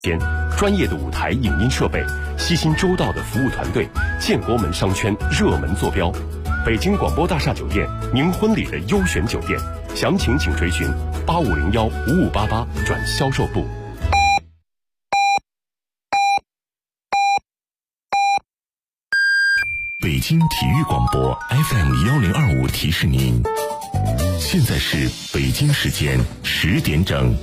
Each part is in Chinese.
专业的舞台影音设备，悉心周到的服务团队，建国门商圈热门坐标，北京广播大厦酒店，您婚礼的优选酒店。详情请垂询85015588转销售部。北京体育广播 FM1025提示您，现在是北京时间10点整。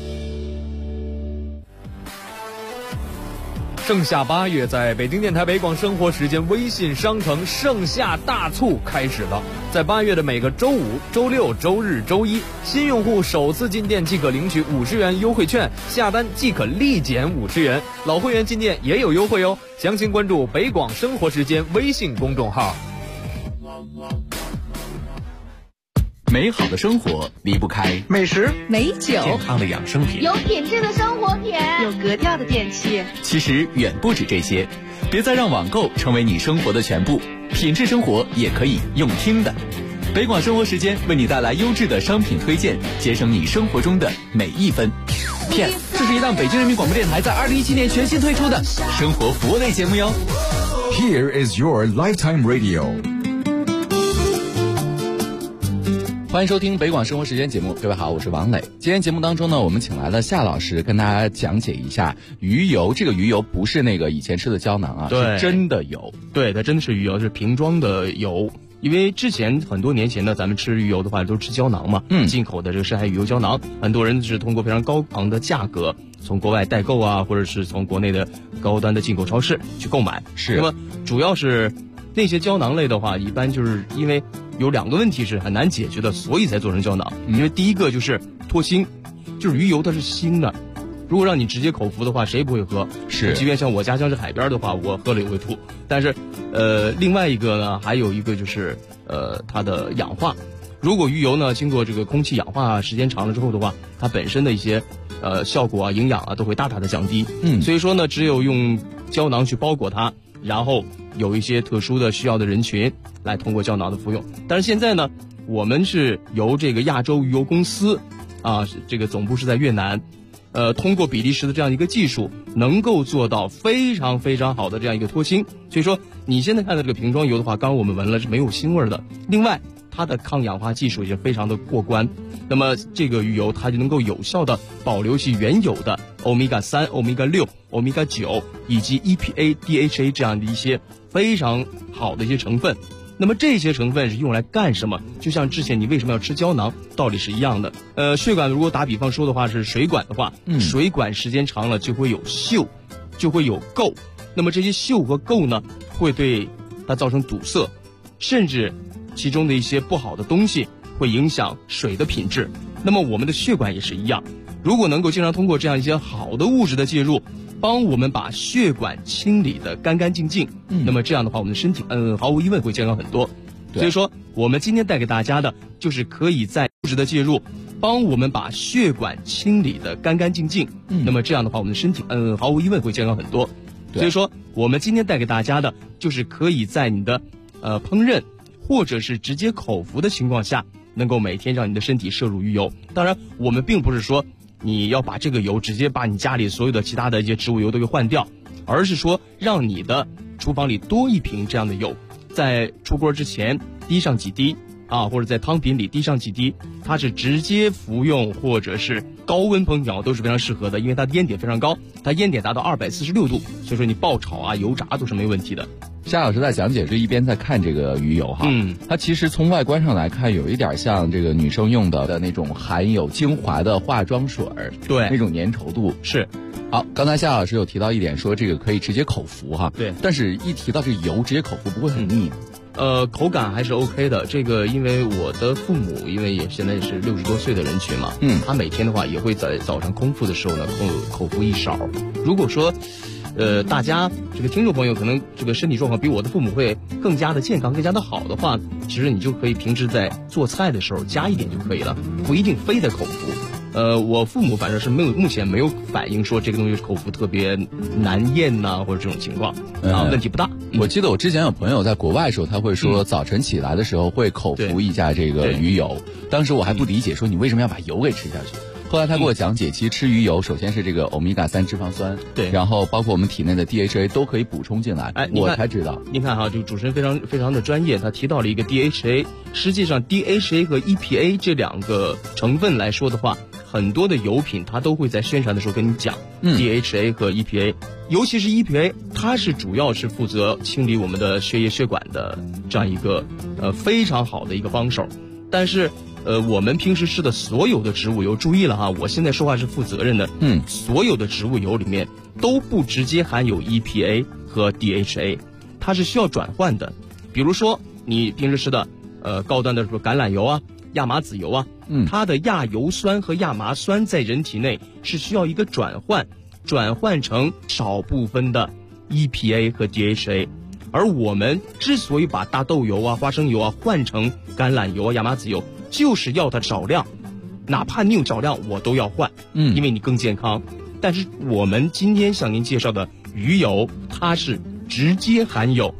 盛夏8月，在北京电台北广生活时间微信商城盛夏大促开始了。在8月的每个周五、周六、周日、周一，新用户首次进店即可领取50元优惠券，下单即可立减50元。老会员进店也有优惠哦。详情关注北广生活时间微信公众号。 美好的生活离不开美食、 美酒、 健康的养生品， 有品质的生活品， 有格调的电器。 其实远不止这些，别再让网购成为你生活的全部，品质生活也可以用听的。北广生活时间为你带来优质的商品推荐，节省你生活中的每一分。Yes， 这是一档北京人民广播电台在2017年全新推出的生活服务类节目哟。 Here is your lifetime radio。 欢迎收听北广生活时间节目，各位好，我是王磊。今天节目当中呢，我们请来了夏老师跟大家讲解一下鱼油。这个鱼油不是那个以前吃的胶囊啊，是真的油。 对，它真的是鱼油，是瓶装的油。因为之前很多年前呢，咱们吃鱼油的话都是吃胶囊嘛，进口的这个深海鱼油胶囊，很多人是通过非常高昂的价格从国外代购啊，或者是从国内的高端的进口超市去购买。 是。 那么主要是那些胶囊类的话，一般就是因为有2个问题是很难解决的，所以才做成胶囊。因为第一个就是脱腥，就是鱼油它是腥的，如果让你直接口服的话，谁不会喝？ 是， 即便像我家乡是海边的话，我喝了也会吐。但是，另外一个呢，还有一个就是它的氧化。如果鱼油呢经过这个空气氧化时间长了之后的话，它本身的一些效果啊、营养啊都会大大的降低。所以说呢，只有用胶囊去包裹它，然后有一些特殊的需要的人群来通过胶囊的服用。但是现在呢，我们是由这个亚洲鱼油公司啊，这个总部是在越南。通过比利时的这样一个技术，能够做到非常非常好的这样一个脱腥。所以说，你现在看到这个瓶装油的话，刚刚我们闻了是没有腥味的。另外，它的抗氧化技术也非常的过关。那么这个鱼油它就能够有效的保留其原有的欧米伽3、欧米伽6、欧米伽9以及 EPA、DHA 这样的一些非常好的一些成分。那么这些成分是用来干什么？就像之前你为什么要吃胶囊，道理是一样的。血管如果打比方说的话是水管的话，水管时间长了就会有锈，就会有垢。那么这些锈和垢呢，会对它造成堵塞，甚至其中的一些不好的东西会影响水的品质。那么我们的血管也是一样，如果能够经常通过这样一些好的物质的介入，帮我们把血管清理得干干净净，那么这样的话，我们的身体毫无疑问会健康很多。所以说，我们今天带给大家的就是可以在物质的介入，帮我们把血管清理得干干净净，那么这样的话，我们的身体毫无疑问会健康很多。所以说，我们今天带给大家的就是可以在你的烹饪或者是直接口服的情况下，能够每天让你的身体摄入鱼油。当然，我们并不是说你要把这个油直接把你家里所有的其他的一些植物油都给换掉，而是说让你的厨房里多一瓶这样的油，在出锅之前滴上几滴啊，或者在汤品里滴上几滴，它是直接服用或者是高温烹调都是非常适合的，因为它的烟点非常高，它烟点达到246度，所以说你爆炒啊、油炸都是没问题的。 夏老师在讲解这一边在看这个鱼油哈，它其实从外观上来看有一点像这个女生用的那种含有精华的化妆水， 对， 那种粘稠度是。 好，刚才夏老师有提到一点说这个可以直接口服哈， 对， 但是一提到这油直接口服不会很腻口感还是 OK 的。这个因为我的父母因为也现在也是60多岁的人群嘛，他每天的话也会在早上空腹的时候呢口服一勺。如果说大家这个听众朋友可能这个身体状况比我的父母会更加的健康、更加的好的话，其实你就可以平时在做菜的时候加一点就可以了，不一定非得口服。我父母反正是目前没有反映说这个东西口服特别难咽呐，或者这种情况问题不大。 我记得我之前有朋友在国外的时候，他会说早晨起来的时候会口服一下这个鱼油，当时我还不理解，说你为什么要把油给吃下去？ 后来他给我讲解，其实吃鱼油，首先是这个欧米伽3脂肪酸， 对， 然后包括我们体内的 DHA 都可以补充进来。 哎， 我才知道。 您看哈，这个主持人非常的专业，他提到了一个 DHA， 实际上 DHA 和 EPA 这两个成分来说的话，很多的油品它都会在宣传的时候跟你讲DHA 和 EPA， 尤其是 EPA， 它是主要是负责清理我们的血液血管的这样一个非常好的一个帮手。但是我们平时吃的所有的植物油，注意了哈，我现在说话是负责任的，所有的植物油里面都不直接含有 EPA 和 DHA， 它是需要转换的。比如说你平时吃的高端的什么橄榄油啊、亚麻籽油啊，它的亚油酸和亚麻酸在人体内是需要一个转换成少部分的 EPA 和 DHA。而我们之所以把大豆油啊、花生油啊换成橄榄油啊、亚麻籽油，就是要它少量，哪怕你有少量我都要换，因为你更健康。但是我们今天向您介绍的鱼油，它是直接含有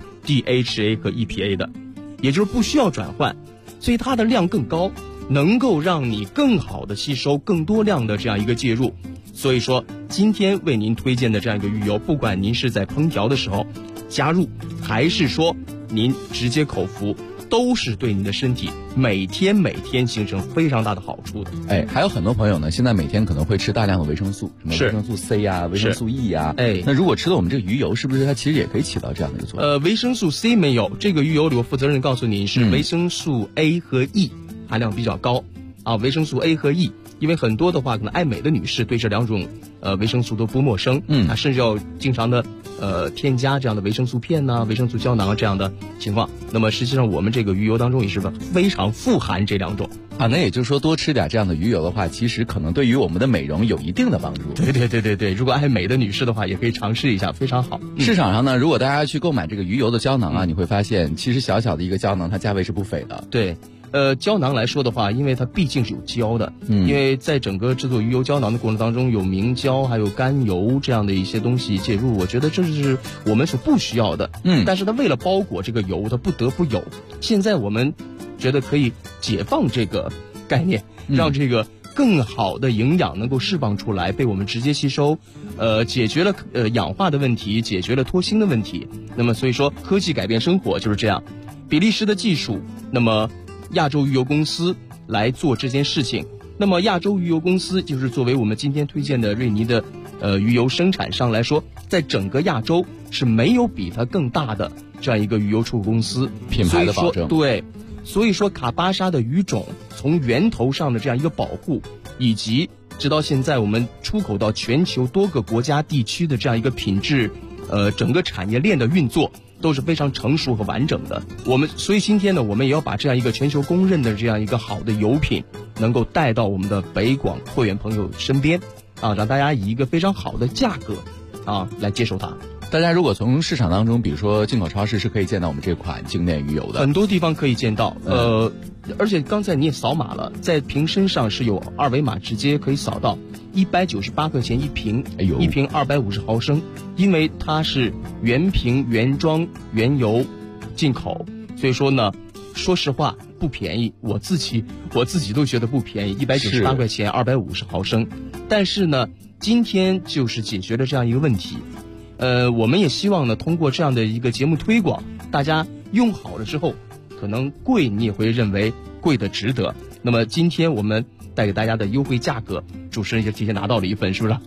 DHA 和 EPA 的，也就是不需要转换，所以它的量更高，能够让你更好的吸收更多量的这样一个介入。所以说今天为您推荐的这样一个鱼油，不管您是在烹调的时候加入，还是说您直接口服，都是对你的身体每天形成非常大的好处的。 哎，还有很多朋友呢，现在每天可能会吃大量的维生素，什么维生素 C 啊、维生素 E 啊。哎，那如果吃了我们这个鱼油，是不是它其实也可以起到这样的一个作用？ 维生素 C 没有，这个鱼油里我负责任告诉你是维生素 A 和 E 含量比较高啊，维生素 A 和 E。因为很多的话，可能爱美的女士对这两种维生素都不陌生，甚至要经常的添加这样的维生素片呐、维生素胶囊这样的情况。那么实际上我们这个鱼油当中也是非常富含这两种啊。那也就是说，多吃点这样的鱼油的话，其实可能对于我们的美容有一定的帮助。 对，如果爱美的女士的话，也可以尝试一下，非常好。 市场上呢，如果大家去购买这个鱼油的胶囊啊，你会发现其实小小的一个胶囊，它价位是不菲的。 对。胶囊来说的话，因为它毕竟是有胶的，因为在整个制作鱼油胶囊的过程当中，有明胶还有甘油这样的一些东西介入，我觉得这是我们所不需要的。但是它为了包裹这个油，它不得不有。现在我们觉得可以解放这个概念，让这个更好的营养能够释放出来，被我们直接吸收，解决了氧化的问题，解决了脱氢的问题。那么所以说，科技改变生活就是这样。比利时的技术，那么亚洲鱼油公司来做这件事情。那么亚洲鱼油公司就是作为我们今天推荐的瑞尼的鱼油生产商来说，在整个亚洲是没有比它更大的这样一个鱼油出口公司， 品牌的保证。 对，所以说卡巴沙的鱼种从源头上的这样一个保护，以及直到现在我们出口到全球多个国家地区的这样一个品质整个产业链的运作都是非常成熟和完整的。所以今天呢，我们也要把这样一个全球公认的这样一个好的油品，能够带到我们的北广会员朋友身边啊，让大家以一个非常好的价格啊来接受它。 大家如果从市场当中，比如说进口超市是可以见到我们这款经典鱼油的， 很多地方可以见到。而且刚才你也扫码了，在瓶身上是有二维码直接可以扫到，198块钱一瓶，一瓶250毫升，因为它是原瓶原装原油进口，所以说呢，说实话不便宜，我自己都觉得不便宜，198块钱250毫升，但是呢，今天就是解决了这样一个问题。我们也希望呢，通过这样的一个节目推广，大家用好了之后，可能贵你也会认为贵的值得。那么今天我们带给大家的优惠价格，主持人就提前拿到了一份，是不是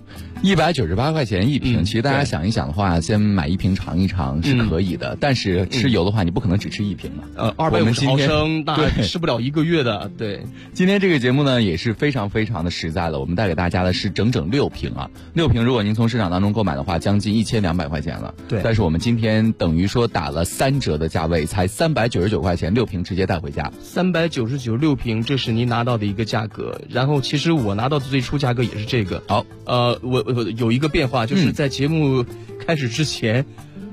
？198块钱一瓶，其实大家想一想的话，先买一瓶尝一尝是可以的。但是吃油的话，你不可能只吃一瓶嘛。 250毫升，那吃不了1个月的。对， 今天这个节目呢也是非常非常的实在了，我们带给大家的是整整6瓶啊，6瓶如果您从市场当中购买的话，将近1200块钱了。 对， 但是我们今天等于说打了3折的价位，才399块钱，6瓶直接带回家。 399 6瓶，这是您拿到的一个价格。然后其实我拿到的最初价格也是这个。 好， 我有一个变化，就是在节目开始之前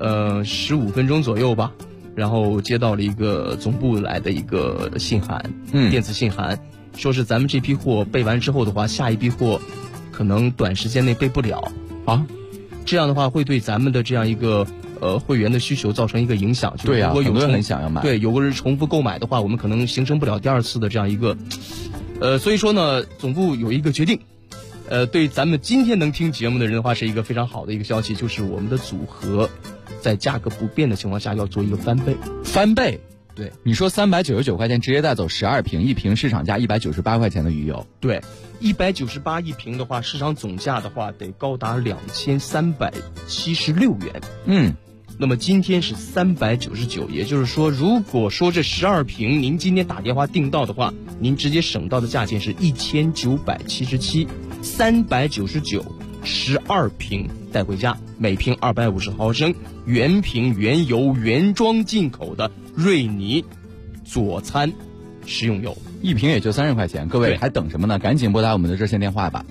，15分钟左右吧，然后接到了一个总部来的一个信函，电子信函，说是咱们这批货备完之后的话，下一批货可能短时间内备不了啊，这样的话会对咱们的这样一个会员的需求造成一个影响。 对啊， 如果有很多人很想要买， 对，有个人重复购买的话，我们可能形成不了第二次的这样一个，所以说呢，总部有一个决定， 对咱们今天能听节目的人的话，是一个非常好的一个消息，就是我们的组合在价格不变的情况下要做一个翻倍。 翻倍？ 对， 你说399块钱直接带走12瓶，一瓶市场价198块钱的鱼油。 对，198一瓶的话，市场总价的话得高达2376元。那么今天是399，也就是说，如果说这12瓶您今天打电话订到的话，您直接省到的价钱是1977，399，12瓶带回家，每瓶250毫升，原瓶原油原装进口的瑞尼佐餐食用油， 一瓶也就30块钱，各位还等什么呢？赶紧拨打我们的热线电话吧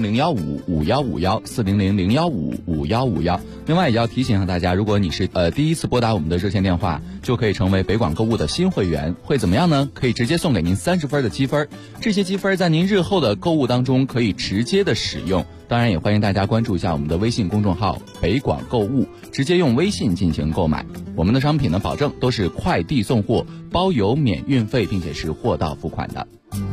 ，400-015-5151，400-015-5151。另外也要提醒一下大家，如果你是第一次拨打我们的热线电话，就可以成为北广购物的新会员，会怎么样呢？可以直接送给您30分的积分，这些积分在您日后的购物当中可以直接的使用。当然也欢迎大家关注一下我们的微信公众号北广购物，直接用微信进行购买。我们的商品呢，保证都是快递送货，包邮免运费，并且是货到付款的。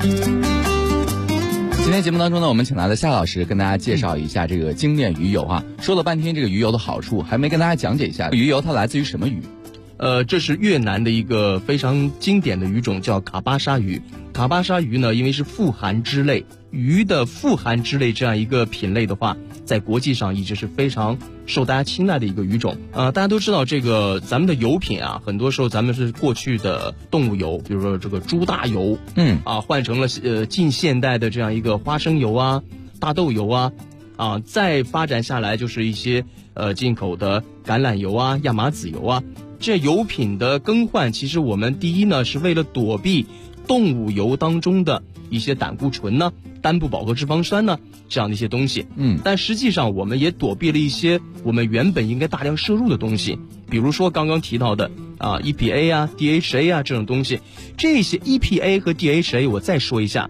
今天节目当中呢，我们请来了夏老师跟大家介绍一下这个精炼鱼油啊。说了半天这个鱼油的好处，还没跟大家讲解一下鱼油它来自于什么鱼。 这是越南的一个非常经典的鱼种，叫卡巴沙鱼。卡巴沙鱼呢，因为是富含脂类，鱼的富含脂类这样一个品类的话，在国际上一直是非常受大家青睐的一个鱼种。大家都知道这个咱们的油品啊，很多时候咱们是过去的动物油，比如说这个猪大油，换成了近现代的这样一个花生油啊、大豆油啊，再发展下来就是一些进口的橄榄油啊、亚麻籽油啊。这油品的更换，其实我们第一呢是为了躲避动物油当中的一些胆固醇呢、单不饱和脂肪酸呢这样的一些东西。但实际上我们也躲避了一些我们原本应该大量摄入的东西，比如说刚刚提到的EPA 啊、DHA 啊这种东西。这些 EPA 和 DHA 我再说一下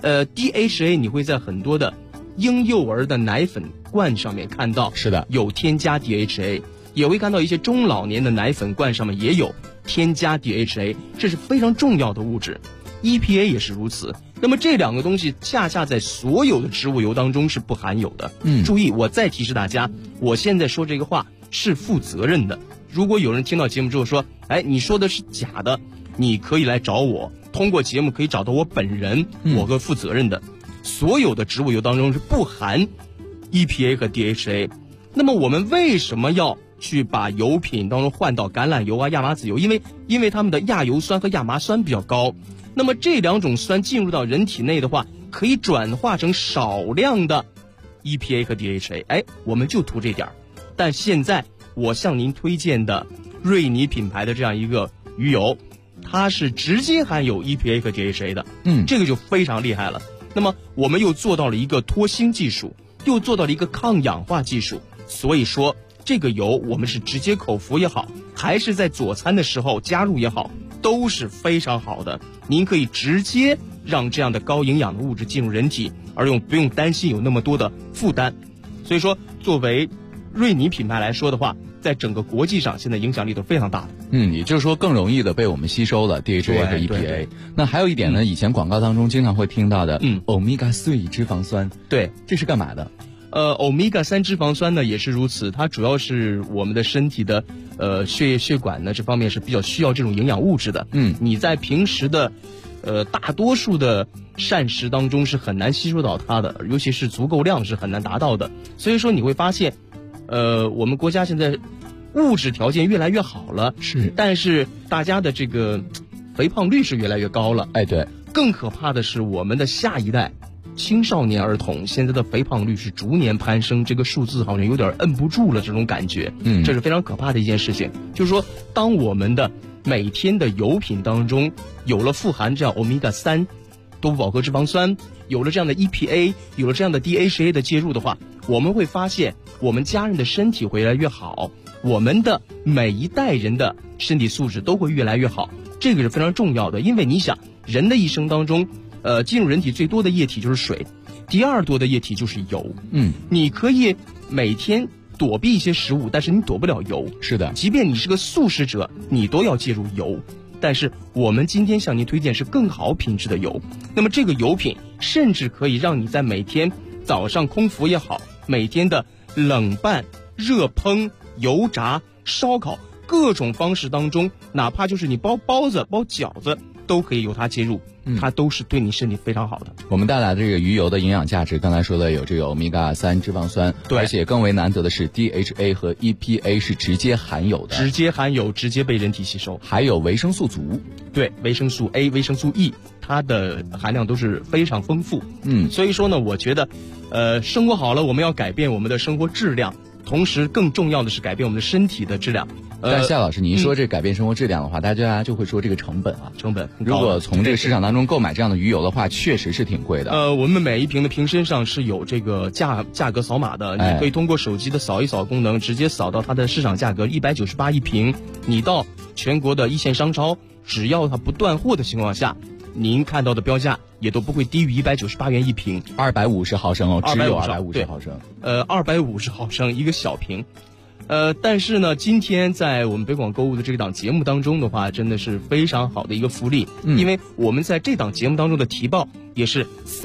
，DHA 你会在很多的婴幼儿的奶粉罐上面看到， 是的， 有添加 DHA。也会看到一些中老年的奶粉罐上面也有添加 DHA， 这是非常重要的物质。EPA 也是如此。那么这两个东西恰恰在所有的植物油当中是不含有的。注意，我再提示大家，我现在说这个话是负责任的。如果有人听到节目之后说，你说的是假的，你可以来找我，通过节目可以找到我本人，我会负责任的。所有的植物油当中是不含 EPA 和 DHA。那么我们为什么要去把油品当中换到橄榄油啊、亚麻籽油？因为它们的亚油酸和亚麻酸比较高，那么这两种酸进入到人体内的话，可以转化成少量的 EPA 和 DHA。我们就图这点。但现在我向您推荐的瑞尼品牌的这样一个鱼油，它是直接含有 EPA 和 DHA 的，这个就非常厉害了。那么我们又做到了一个脱腥技术，又做到了一个抗氧化技术，所以说这个油我们是直接口服也好，还是在佐餐的时候加入也好，都是非常好的。您可以直接让这样的高营养的物质进入人体，而不用担心有那么多的负担。所以说作为瑞尼品牌来说的话，在整个国际上现在影响力都非常大的。 也就是说更容易的被我们吸收了 DHA 和 EPA。那还有一点呢，以前广告当中经常会听到的Omega 3脂肪酸， 对， 这是干嘛的 ？Omega 3脂肪酸呢也是如此，它主要是我们的身体的血液血管呢这方面是比较需要这种营养物质的。你在平时的大多数的膳食当中是很难吸收到它的，尤其是足够量是很难达到的。所以说你会发现我们国家现在物质条件越来越好了，但是大家的这个肥胖率是越来越高了。 对， 更可怕的是我们的下一代青少年儿童现在的肥胖率是逐年攀升，这个数字好像有点摁不住了，这种感觉。这是非常可怕的一件事情。就是说当我们的每天的油品当中有了富含这样 Omega 3多不饱和脂肪酸，有了这样的 EPA， 有了这样的 DHA 的介入的话，我们会发现我们家人的身体会越来越好，我们的每一代人的身体素质都会越来越好。这个是非常重要的。因为你想，人的一生当中进入人体最多的液体就是水，第二多的液体就是油。你可以每天躲避一些食物，但是你躲不了油。 是的， 即便你是个素食者，你都要介入油。但是我们今天向您推荐是更好品质的油。那么这个油品甚至可以让你在每天早上空腹也好，每天的冷拌、热烹、油炸、烧烤各种方式当中，哪怕就是你包包子、包饺子，都可以由它介入，它都是对你身体非常好的。 我们带来的这个鱼油的营养价值，刚才说的有这个欧米伽3脂肪酸， 对， 而且更为难得的是 DHA 和 EPA 是直接含有的， 直接含有，直接被人体吸收， 还有维生素足， 对，维生素 A、维生素 E， 它的含量都是非常丰富。所以说呢，我觉得，生活好了，我们要改变我们的生活质量，同时更重要的是改变我们的身体的质量。 但夏老师，你一说这改变生活质量的话，大家就会说这个成本啊， 成本如果从这个市场当中购买这样的鱼油的话，确实是挺贵的。 我们每一瓶的瓶身上是有这个价格扫码的，你可以通过手机的扫一扫功能，直接扫到它的市场价格198一瓶。你到全国的一线商超，只要它不断货的情况下，您看到的标价也都不会低于198元一瓶 ，250毫升哦，只有 250 毫升。 250毫升一个小瓶。但是呢，今天在我们北广购物的这档节目当中的话，真的是非常好的一个福利，因为我们在这档节目当中的提报也是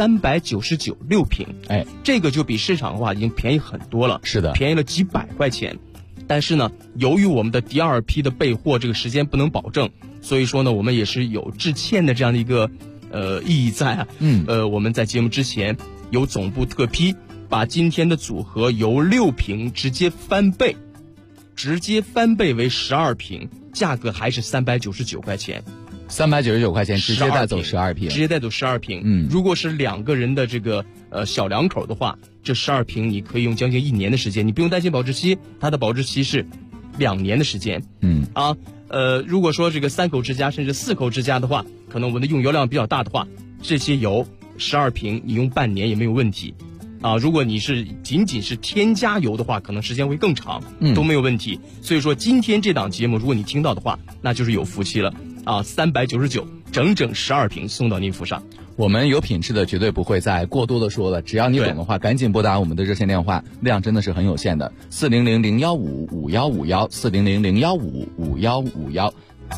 399 6瓶，这个就比市场的话已经便宜很多了， 是的， 便宜了几百块钱。但是呢，由于我们的第二批的备货这个时间不能保证，所以说呢，我们也是有致歉的这样的一个意义在啊。我们在节目之前由总部特批把今天的组合由6瓶直接翻倍为12瓶，价格还是399块钱 ，399块钱直接带走12瓶， 直接带走12瓶。如果是2个人的这个小两口的话，这12瓶你可以用将近1年的时间，你不用担心保质期，它的保质期是2年的时间。如果说这个3口之家甚至4口之家的话，可能我们的用油量比较大的话，这些油12瓶你用半年也没有问题。如果你是仅仅是添加油的话，可能时间会更长，都没有问题。所以说今天这档节目，如果你听到的话，那就是有福气了，399整整12瓶送到您府上。 我们有品质的绝对不会再过多的说了，只要你懂的话，赶紧拨打我们的热线电话，量真的是很有限的，400-015-5151，400-015-5151。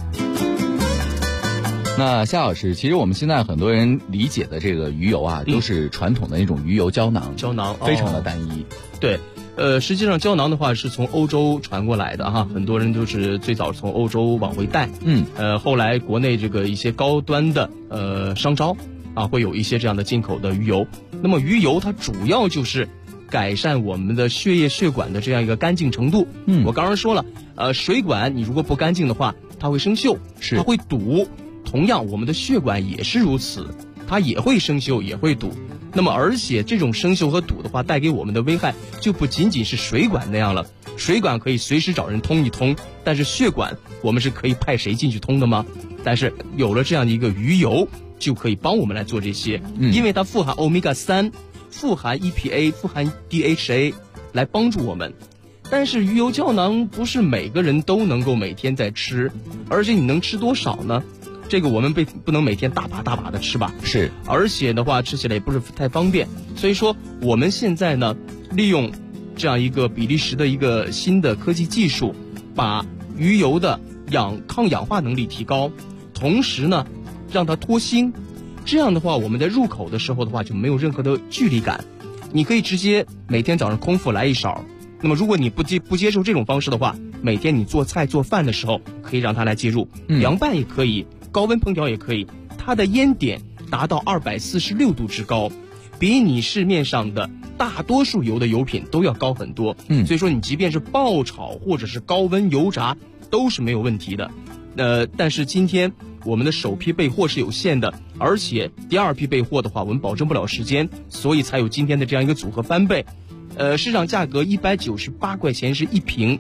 那夏老师，其实我们现在很多人理解的这个鱼油啊，都是传统的那种鱼油胶囊，非常的单一。 对，实际上胶囊的话是从欧洲传过来的哈，很多人都是最早从欧洲往回带。后来国内这个一些高端的商超会有一些这样的进口的鱼油。那么鱼油它主要就是改善我们的血液血管的这样一个干净程度。我刚刚说了，水管你如果不干净的话，它会生锈，它会堵。同样我们的血管也是如此，它也会生锈也会堵。那么而且这种生锈和堵的话带给我们的危害就不仅仅是水管那样了，水管可以随时找人通一通，但是血管我们是可以派谁进去通的吗？但是有了这样的一个鱼油就可以帮我们来做这些，因为它富含欧米伽3，富含 EPA， 富含 DHA 来帮助我们。但是鱼油胶囊不是每个人都能够每天在吃，而且你能吃多少呢？这个我们不能每天大把大把的吃吧， 是， 而且的话吃起来也不是太方便。所以说我们现在呢，利用这样一个比利时的一个新的科技技术，把鱼油的抗氧化能力提高，同时呢让它脱腥。这样的话我们在入口的时候的话就没有任何的距离感，你可以直接每天早上空腹来一勺。那么如果你不接受这种方式的话，每天你做菜做饭的时候可以让它来介入，凉拌也可以，高温烹调也可以，它的烟点达到246度之高，比你市面上的大多数油的油品都要高很多。所以说你即便是爆炒或者是高温油炸都是没有问题的。但是今天我们的首批备货是有限的，而且第二批备货的话我们保证不了时间，所以才有今天的这样一个组合翻倍。市场价格198块钱是一瓶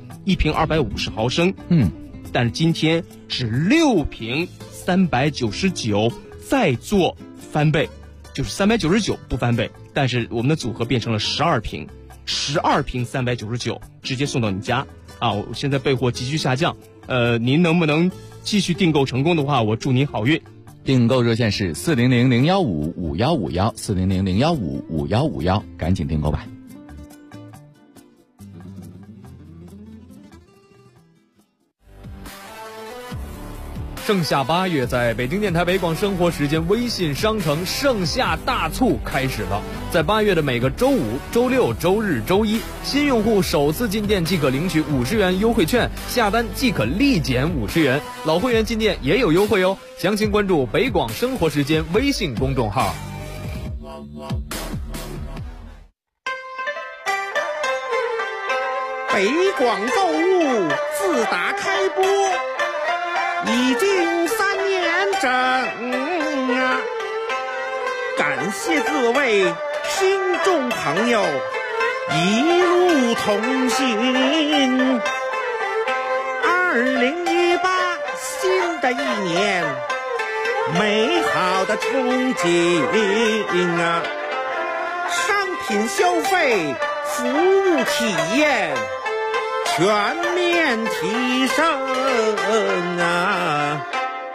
250毫升，但是今天是6瓶399，再做翻倍，就是399不翻倍，但是我们的组合变成了12瓶399，直接送到你家我现在备货急剧下降，您能不能继续订购成功的话，我祝您好运。 订购热线是400-015-5151，400-015-5151，赶紧订购吧。 盛夏8月，在北京电台北广生活时间微信商城盛夏大促开始了。 在8月的每个周五、周六、周日、周一，新用户首次进店即可领取50元优惠券，下单即可立减50元。老会员进店也有优惠哦，详情关注北广生活时间微信公众号。 北广购物自打开播已经3年整啊，感谢各位听众朋友一路同行。2018新的一年，美好的憧憬啊，商品消费、服务体验全面提升啊！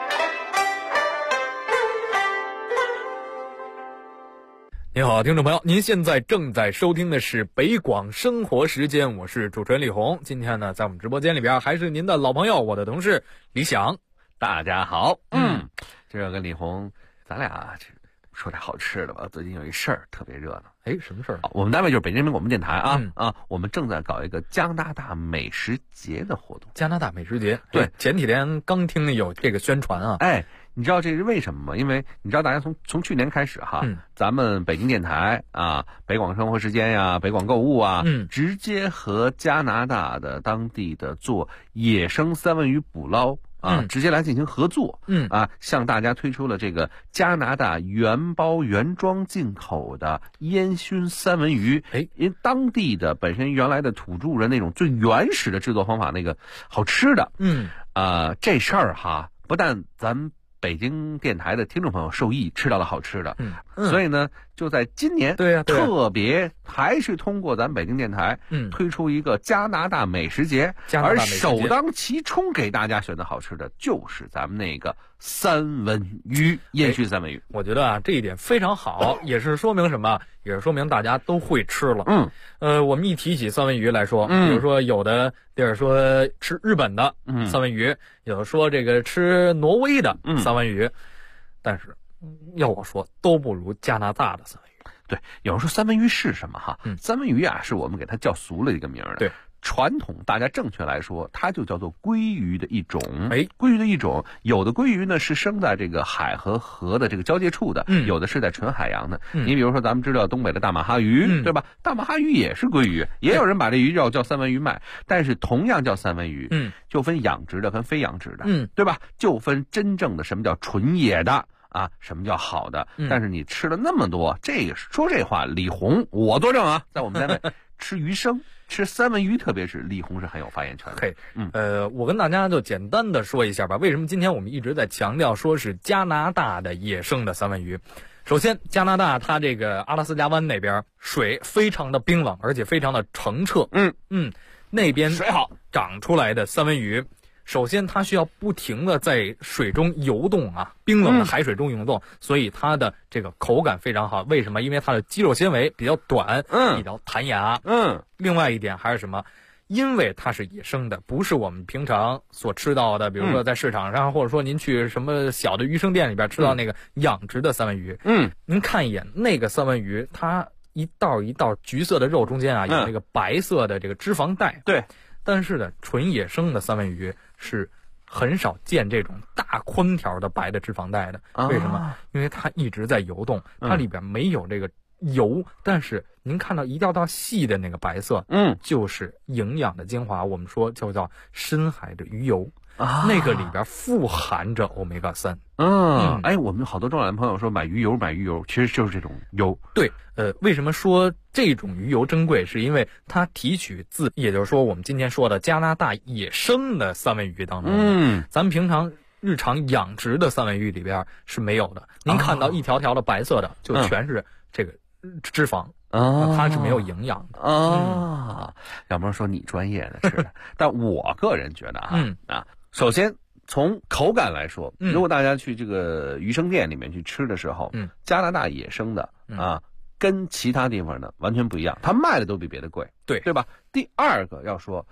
您好，听众朋友，您现在正在收听的是北广生活时间，我是主持人李红。今天呢，在我们直播间里边还是您的老朋友，我的同事李想。 大家好，这个跟李红，咱俩说点好吃的吧。最近有一事儿特别热闹。 什么事儿？ 我们单位就是北京广播电台啊，我们正在搞一个加拿大美食节的活动。 加拿大美食节， 对， 前几天刚听有这个宣传啊。 你知道这是为什么吗？因为你知道大家从去年开始哈，咱们北京电台啊、北广生活时间呀、北广购物啊，直接和加拿大的当地的做野生三文鱼捕捞直接来进行合作，向大家推出了这个加拿大原包原装进口的烟熏三文鱼。因为当地的本身原来的土著人那种最原始的制作方法，那个好吃的，这事儿哈，不但咱们北京电台的听众朋友受益，吃到了好吃的，所以呢，就在今年，特别还是通过咱北京电台，推出一个加拿大美食节，而首当其冲给大家选择好吃的，就是咱们那个三文鱼，烟熏三文鱼。 我觉得啊，这一点非常好，也是说明什么？也是说明大家都会吃了。我们一提起三文鱼来说，比如说有的地儿说吃日本的三文鱼，有的说这个吃挪威的三文鱼，但是要我说都不如加拿大的三文鱼。 对，有人说三文鱼是什么哈？三文鱼啊，是我们给它叫俗了一个名儿的。 对。 传统大家正确来说，它就叫做鲑鱼的一种。鲑鱼的一种，有的鲑鱼呢是生在这个海和河的这个交界处的，有的是在纯海洋的。你比如说咱们知道东北的大马哈鱼，对吧？大马哈鱼也是鲑鱼，也有人把这鱼叫三文鱼卖，但是同样叫三文鱼，就分养殖的跟非养殖的，对吧？就分真正的什么叫纯野的啊，什么叫好的？但是你吃了那么多，这个说这话，李红我作证啊，在我们单位吃鱼生。吃三文鱼，特别是李红是很有发言权的。 我跟大家就简单的说一下吧，为什么今天我们一直在强调说是加拿大的野生的三文鱼。首先，加拿大它这个阿拉斯加湾那边水非常的冰冷，而且非常的澄澈。那边水好长出来的三文鱼，首先它需要不停的在水中游动啊，冰冷的海水中游动，所以它的这个口感非常好。为什么？因为它的肌肉纤维比较短，比较弹牙。另外一点还是什么？因为它是野生的，不是我们平常所吃到的，比如说在市场上，或者说您去什么小的鱼生店里边吃到那个养殖的三文鱼。您看一眼那个三文鱼，它一道一道橘色的肉中间啊，有那个白色的这个脂肪带。 对。 但是呢，纯野生的三文鱼是很少见这种大宽条的白的脂肪带的。为什么？因为它一直在游动，它里边没有这个油，但是您看到一道道细的那个白色，就是营养的精华，我们说就叫深海的鱼油。那个里边富含着欧米伽3。 我们好多中老年朋友说买鱼油，其实就是这种油。 对，为什么说这种鱼油珍贵？是因为它提取自，也就是说我们今天说的加拿大野生的三文鱼当中。咱们平常日常养殖的三文鱼里边是没有的。您看到一条条的白色的，就全是这个脂肪。它是没有营养的。 要不然说你专业的吃的，但我个人觉得首先从口感来说，如果大家去这个鱼生店里面去吃的时候，加拿大野生的跟其他地方的完全不一样，它卖的都比别的贵，对吧？第二个要说，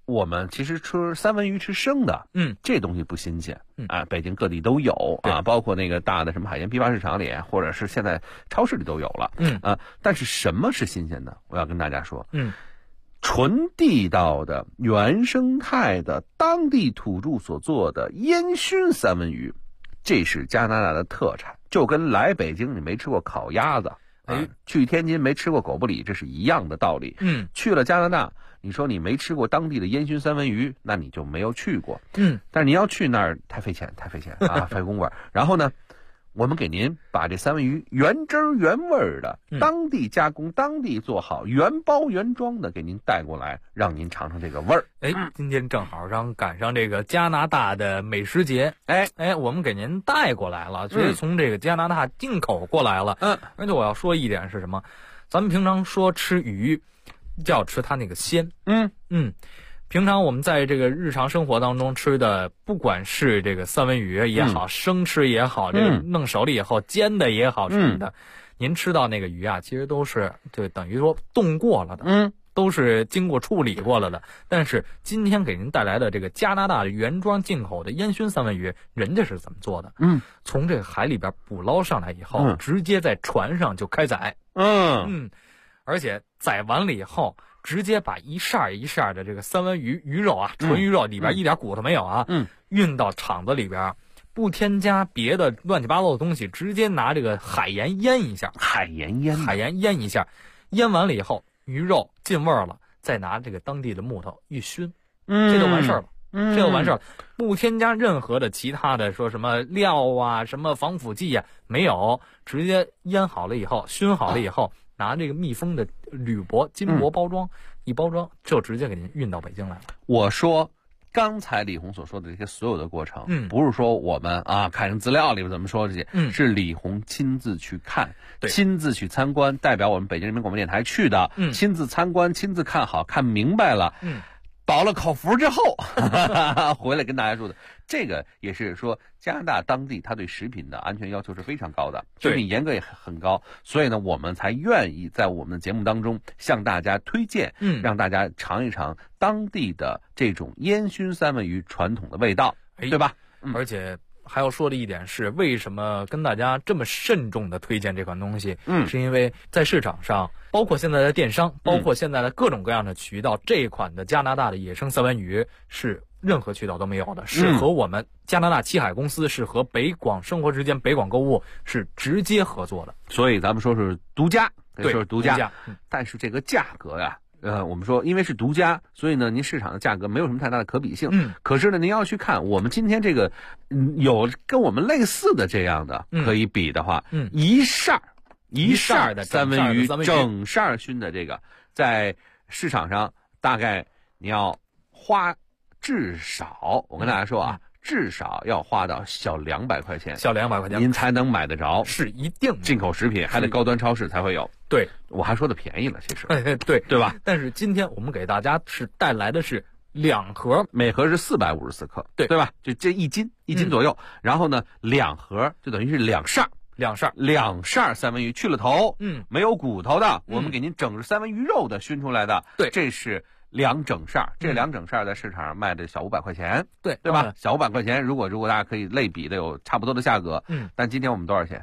我们其实吃三文鱼吃生的，这东西不新鲜，北京各地都有啊，包括那个大的什么海鲜批发市场里，或者是现在超市里都有了，但是什么是新鲜的？我要跟大家说，纯地道的、原生态的、当地土著所做的烟熏三文鱼，这是加拿大的特产，就跟来北京你没吃过烤鸭子，去天津没吃过狗不理，这是一样的道理。去了加拿大，你说你没吃过当地的烟熏三文鱼，那你就没有去过。但是你要去那儿太费钱啊，费公馆。然后呢，我们给您把这三文鱼原汁原味的、当地加工、当地做好、原包原装的给您带过来，让您尝尝这个味儿。 今天正好赶上这个加拿大的美食节，我们给您带过来了，所以从这个加拿大进口过来了。而且我要说一点是什么？咱们平常说吃鱼，就要吃它那个鲜。平常我们在这个日常生活当中吃的，不管是这个三文鱼也好，生吃也好，这个弄熟了以后煎的也好什么的，您吃到那个鱼啊，其实都是就等于说冻过了的，都是经过处理过了的。但是今天给您带来的这个加拿大的原装进口的烟熏三文鱼，人家是怎么做的？从这个海里边捕捞上来以后，直接在船上就开宰，而且宰完了以后，直接把一扇一扇的这个三文鱼鱼肉啊，纯鱼肉里边一点骨头没有啊，运到厂子里边，不添加别的乱七八糟的东西，直接拿这个海盐腌一下，海盐腌一下，腌完了以后，鱼肉进味儿了，再拿这个当地的木头一熏，这就完事儿了。这就完事儿，不添加任何的其他的说什么料啊、什么防腐剂啊，没有，直接腌好了以后，熏好了以后，拿这个密封的铝箔、金箔包装，一包装就直接给您运到北京来了。 我说刚才李红所说的这些所有的过程，不是说我们看人资料里面怎么说这些，是李红亲自去看，亲自去参观，代表我们北京人民广播电台去的，亲自参观，亲自看好看明白了，饱了口福之后回来跟大家说的，这个也是说加拿大当地他对食品的安全要求是非常高的，食品严格也很高，所以呢我们才愿意在我们的节目当中向大家推荐，让大家尝一尝当地的这种烟熏三文鱼传统的味道，对吧？ 而且还要说的一点是，为什么跟大家这么慎重的推荐这款东西？是因为在市场上，包括现在的电商，包括现在的各种各样的渠道，这款的加拿大的野生三文鱼是任何渠道都没有的，是和我们加拿大七海公司，是和北广生活之间、北广购物是直接合作的， 所以咱们说是独家， 对， 说是独家。但是这个价格呀，我们说因为是独家，所以呢您市场的价格没有什么太大的可比性。可是呢您要去看我们今天这个有跟我们类似的这样的可以比的话，一扇的三文鱼整扇熏的这个，在市场上大概你要花至少，我跟大家说啊，至少要花到小200块钱，您才能买得着， 是一定的。 进口食品还得高端超市才会有。 对， 我还说的便宜了，其实对吧？ 但是今天我们给大家是带来的是2盒， 每盒是454克，对吧？就这1斤左右，然后呢2盒就等于是2扇三文鱼，去了头，没有骨头的，我们给您整着三文鱼肉的熏出来的，对，这是2整扇，这2整扇在市场上卖的小500块钱，对吧？小500块钱，如果大家可以类比的有差不多的价格，但今天我们多少钱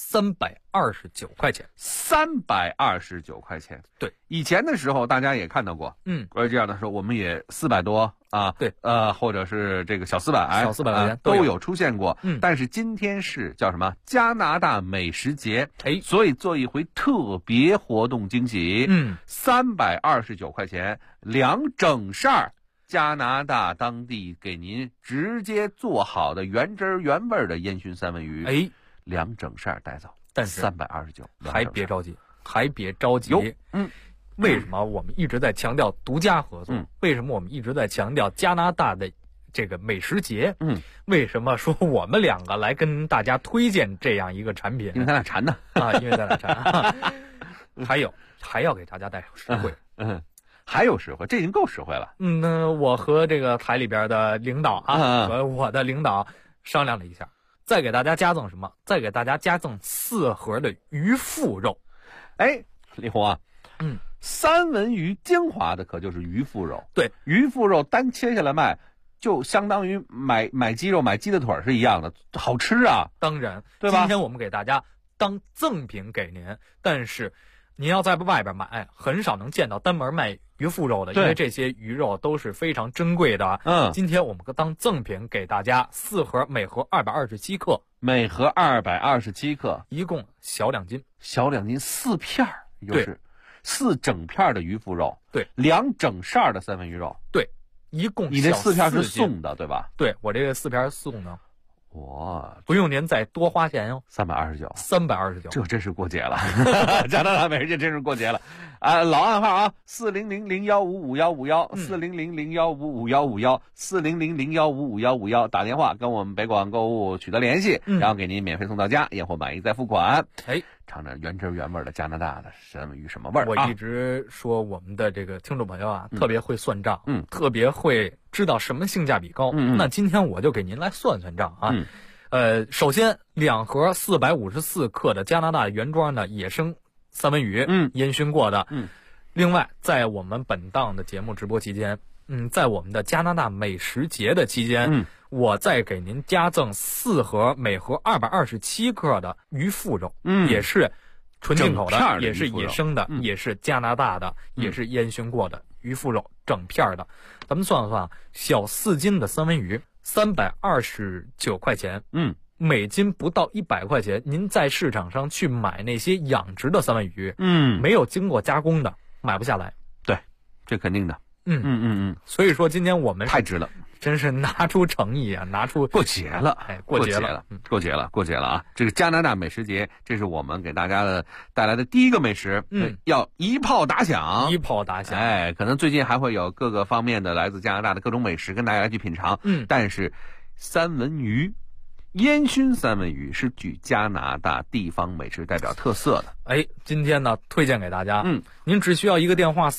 ？329块钱 ，329块钱。对，以前的时候大家也看到过，这样的时候我们也400多啊，对，或者是这个小400块钱都有出现过。但是今天是叫什么？加拿大美食节，所以做一回特别活动惊喜。329块钱2整扇，加拿大当地给您直接做好的原汁原味的烟熏三文鱼。2整扇带走，但是329， 还别着急，为什么我们一直在强调独家合作？为什么我们一直在强调加拿大的这个美食节？为什么说我们2个来跟大家推荐这样一个产品？ 因为咱俩馋呢因为咱俩馋。还要给大家带实惠， 还有实惠，这已经够实惠了。 那我和这个台里边的领导和我的领导商量了一下。再给大家加赠什么？再给大家加赠4盒的鱼腹肉。 李红啊， 三文鱼精华的可就是鱼腹肉。 对， 鱼腹肉单切下来卖，就相当于买鸡肉买鸡的腿是一样的，好吃啊。 当然， 对吧？ 今天我们给大家当赠品给您，但是您要在外边买，很少能见到单门卖鱼腹肉的，因为这些鱼肉都是非常珍贵的。今天我们当赠品给大家4盒，每盒227克， 每盒227克， 一共小2斤， 小2斤，4片儿，就是4整片的鱼腹肉， 对 ，2整扇的三文鱼肉， 对，一共你这4片是送的，对吧？ 对，我这个4片是送的。 哇， 不用您再多花钱哟 ，329，这真是过节了，加拿大美食节真是过节了，老暗号啊，400-015-5151，400-015-5151，400-015-5151，打电话跟我们北广购物取得联系，然后给您免费送到家，验货满意再付款。尝尝原汁原味的加拿大的三文鱼什么味儿？ 我一直说我们的这个听众朋友啊，特别会算账，特别会知道什么性价比高。那今天我就给您来算算账啊。首先2盒454克的加拿大原装的野生三文鱼，烟熏过的。另外，在我们本档的节目直播期间，在我们的加拿大美食节的期间，我再给您加赠4盒，每盒227克的鱼腹肉，也是纯进口的，也是野生的，也是加拿大的，也是烟熏过的鱼腹肉，整片的。咱们算算，小4斤的三文鱼329块钱，每斤不到100块钱。您在市场上去买那些养殖的三文鱼，没有经过加工的，买不下来。 对，这肯定的。 所以说今天我们太值了， 真是拿出诚意啊，拿出过节了， 过节了啊！这个加拿大美食节，这是我们给大家带来的第一个美食，要一炮打响，可能最近还会有各个方面的来自加拿大的各种美食跟大家来去品尝，但是三文鱼。烟熏三文鱼是具加拿大地方美食代表特色的。 今天呢推荐给大家，您只需要一个电话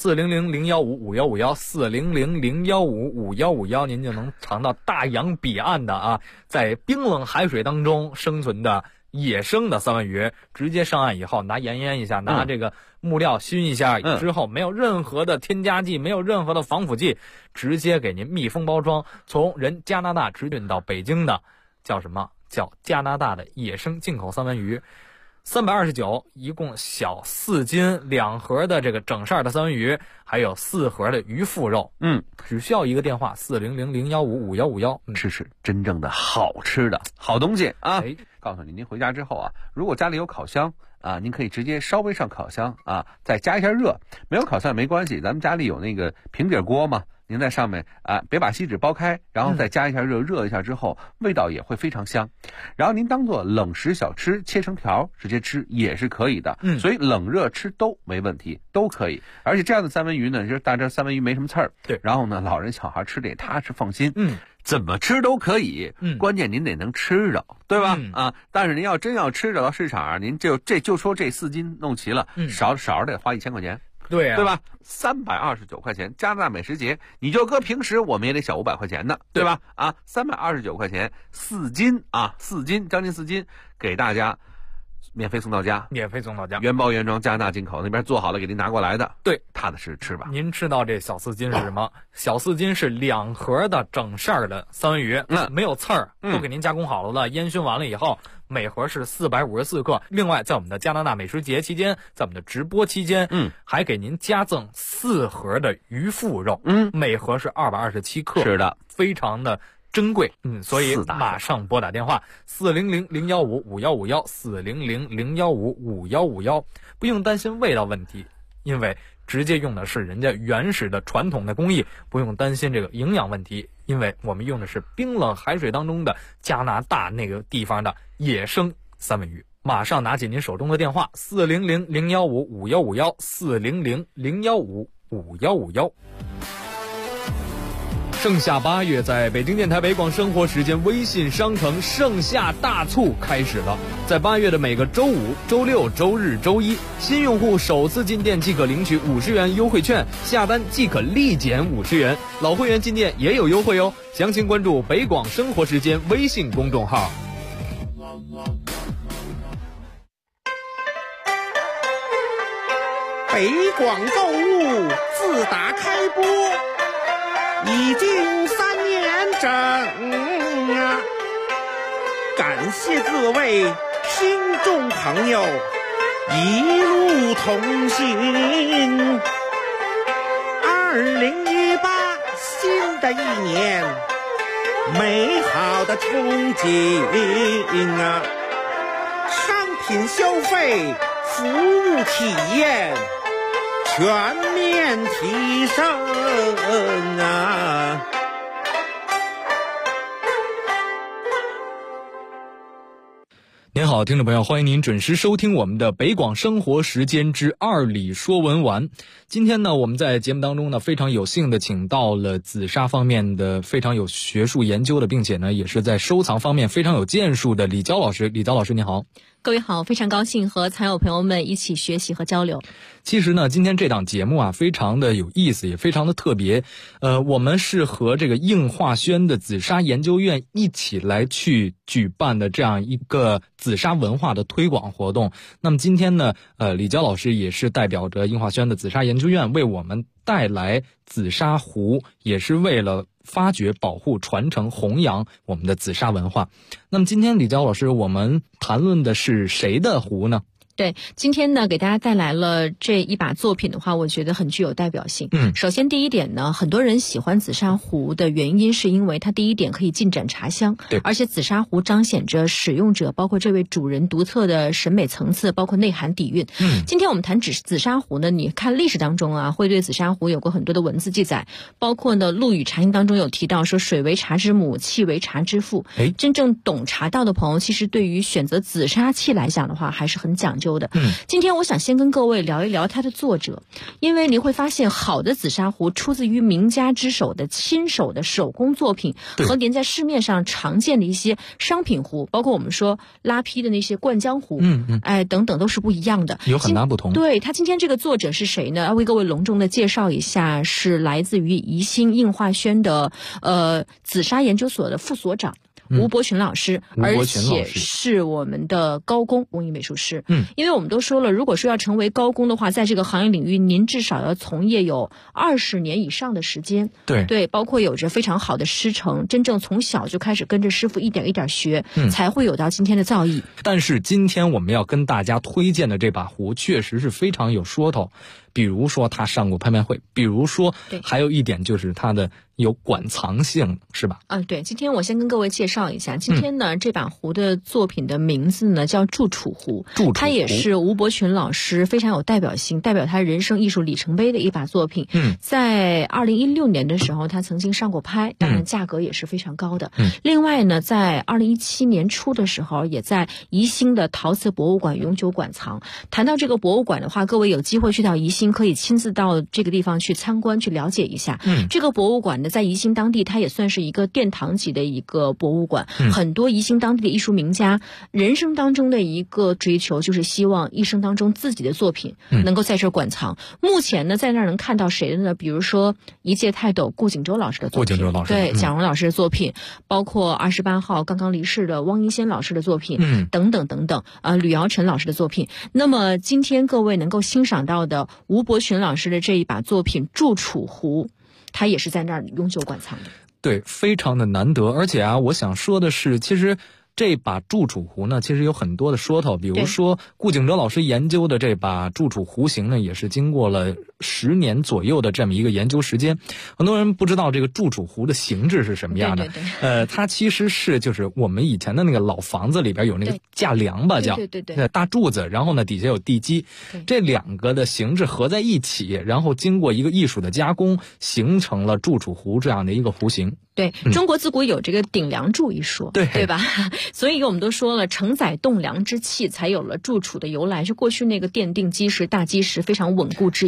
400-015-5151，400-015-5151，您就能尝到大洋彼岸的啊，在冰冷海水当中生存的野生的三文鱼，直接上岸以后拿盐腌一下，拿这个木料熏一下之后，没有任何的添加剂，没有任何的防腐剂，直接给您密封包装，从人加拿大直运到北京的。叫什么？叫加拿大的野生进口三文鱼，329，一共小4斤，2盒的这个整扇的三文鱼，还有4盒的鱼腹肉。只需要一个电话400-015-5151， 吃真正的好吃的好东西啊！告诉您回家之后啊，如果家里有烤箱啊，您可以直接稍微上烤箱啊，再加一下热。没有烤箱也没关系，咱们家里有那个平底锅嘛。您在上面别把锡纸剥开，然后再加一下热一下之后，味道也会非常香。然后您当做冷食小吃，切成条直接吃也是可以的。所以冷热吃都没问题，都可以。而且这样的三文鱼呢，就是大家三文鱼没什么刺儿， 对。 然后呢，老人小孩吃的也踏实放心。怎么吃都可以，关键您得能吃着，对吧？但是您要真要吃着到市场上，您就说这4斤弄齐了，少得花1000块钱。 对吧？329块钱，加拿大美食节，你就搁平时我们也得小500块钱呢，对吧？329块钱，4斤，4斤，将近4斤，给大家免费送到家，原包原装，加拿大进口，那边做好了给您拿过来的。 对， 踏踏实吃吧。 您知道这小4斤是什么？小4斤是2盒的整扇的三文鱼，没有刺儿，都给您加工好了的，烟熏完了以后。每盒是454克。另外，在我们的加拿大美食节期间，在我们的直播期间，还给您加赠4盒的鱼腹肉，每盒是227克， 是的， 非常的珍贵，所以马上拨打电话400-015-5151，400-015-5151，不用担心味道问题，因为直接用的是人家原始的传统的工艺，不用担心这个营养问题，因为我们用的是冰冷海水当中的加拿大那个地方的野生三文鱼。马上拿起您手中的电话400-015-5151，400-015-5151。盛夏8月，在北京电台北广生活时间微信商城盛夏大促开始了。在8月的每个周五、周六、周日、周一，新用户首次进店即可领取50元优惠券，下单即可立减50元。老会员进店也有优惠哦。详情关注北广生活时间微信公众号。 北广购物自打开播已经3年整啊，感谢各位听众朋友一路同行。2018新的一年，美好的憧憬啊，商品消费、服务体验全面提升啊！ 您好，听众朋友，欢迎您准时收听我们的北广生活时间之2里说文玩。今天呢，我们在节目当中呢，非常有幸的请到了紫砂方面的非常有学术研究的，并且呢，也是在收藏方面非常有建树的李娇老师。李娇老师，你好。 各位好，非常高兴和藏友朋友们一起学习和交流。 其实呢，今天这档节目啊，非常的有意思，也非常的特别。我们是和这个应化轩的紫砂研究院一起来去举办的这样一个紫砂文化的推广活动。那么今天呢，李娇老师也是代表着应化轩的紫砂研究院为我们带来紫砂壶，也是为了发掘、保护、传承、弘扬我们的紫砂文化。那么今天李娇老师，我们谈论的是谁的壶呢？ 对，今天呢给大家带来了这一把作品的话，我觉得很具有代表性。首先第一点呢，很多人喜欢紫砂壶的原因是因为它第一点可以进展茶香，对，而且紫砂壶彰显着使用者包括这位主人独特的审美层次，包括内涵底蕴。今天我们谈紫砂壶呢，你看历史当中啊，会对紫砂壶有过很多的文字记载，包括呢《陆羽茶经》当中有提到说水为茶之母，器为茶之父。真正懂茶道的朋友，其实对于选择紫砂器来讲的话，还是很讲究的。今天我想先跟各位聊一聊它的作者，因为你会发现好的紫砂壶出自于名家之手的亲手的手工作品，和您在市面上常见的一些商品壶，包括我们说拉坯的那些灌浆壶，等等都是不一样的， 有很大不同。 对，他今天这个作者是谁呢？要为各位隆重的介绍一下，是来自于宜兴应化轩的紫砂研究所的副所长吴伯群老师，而且是我们的高工工艺美术师。因为我们都说了，如果说要成为高工的话，在这个行业领域，您至少要从业有20年以上的时间。对，包括有着非常好的师承，真正从小就开始跟着师傅一点一点学，才会有到今天的造诣。 但是今天我们要跟大家推荐的这把壶，确实是非常有说头。比如说他上过拍卖会，比如说还有一点就是它的有馆藏性，是吧？ 对，今天我先跟各位介绍一下，今天呢这把壶的作品的名字呢叫祝楚壶，它也是吴伯群老师非常有代表性，代表他人生艺术里程碑的一把作品。在2016年的时候他曾经上过拍，当然价格也是非常高的。另外呢，在2017年初的时候，也在宜兴的陶瓷博物馆永久馆藏。谈到这个博物馆的话，各位有机会去到宜兴，可以亲自到这个地方去参观去了解一下。这个博物馆呢，在宜兴当地它也算是一个殿堂级的一个博物馆。很多宜兴当地的艺术名家人生当中的一个追求，就是希望一生当中自己的作品能够在这馆藏。目前呢，在那儿能看到谁的呢？比如说一介泰斗顾景舟老师的作品，对，蒋荣老师的作品，包括28号刚刚离世的汪一仙老师的作品，等等等等，吕尧臣老师的作品。那么今天各位能够欣赏到的吴伯群老师的这一把作品祝楚壶，它也是在那儿永久馆藏的。 对，非常的难得。而且啊，我想说的是，其实这把祝楚壶呢，其实有很多的说头。比如说顾景舟老师研究的这把祝楚壶型呢，也是经过了10年左右的这么一个研究时间。很多人不知道这个祝楚壶的形制是什么样的。它其实是就是我们以前的那个老房子里边有那个架梁吧，叫大柱子，然后呢底下有地基，这两个的形制合在一起，然后经过一个艺术的加工，形成了祝楚壶这样的一个壶型。 对，中国自古有这个顶梁柱一说，对吧？所以我们都说了，承载栋梁之器，才有了祝楚的由来，是过去那个奠定基石、大基石非常稳固之意。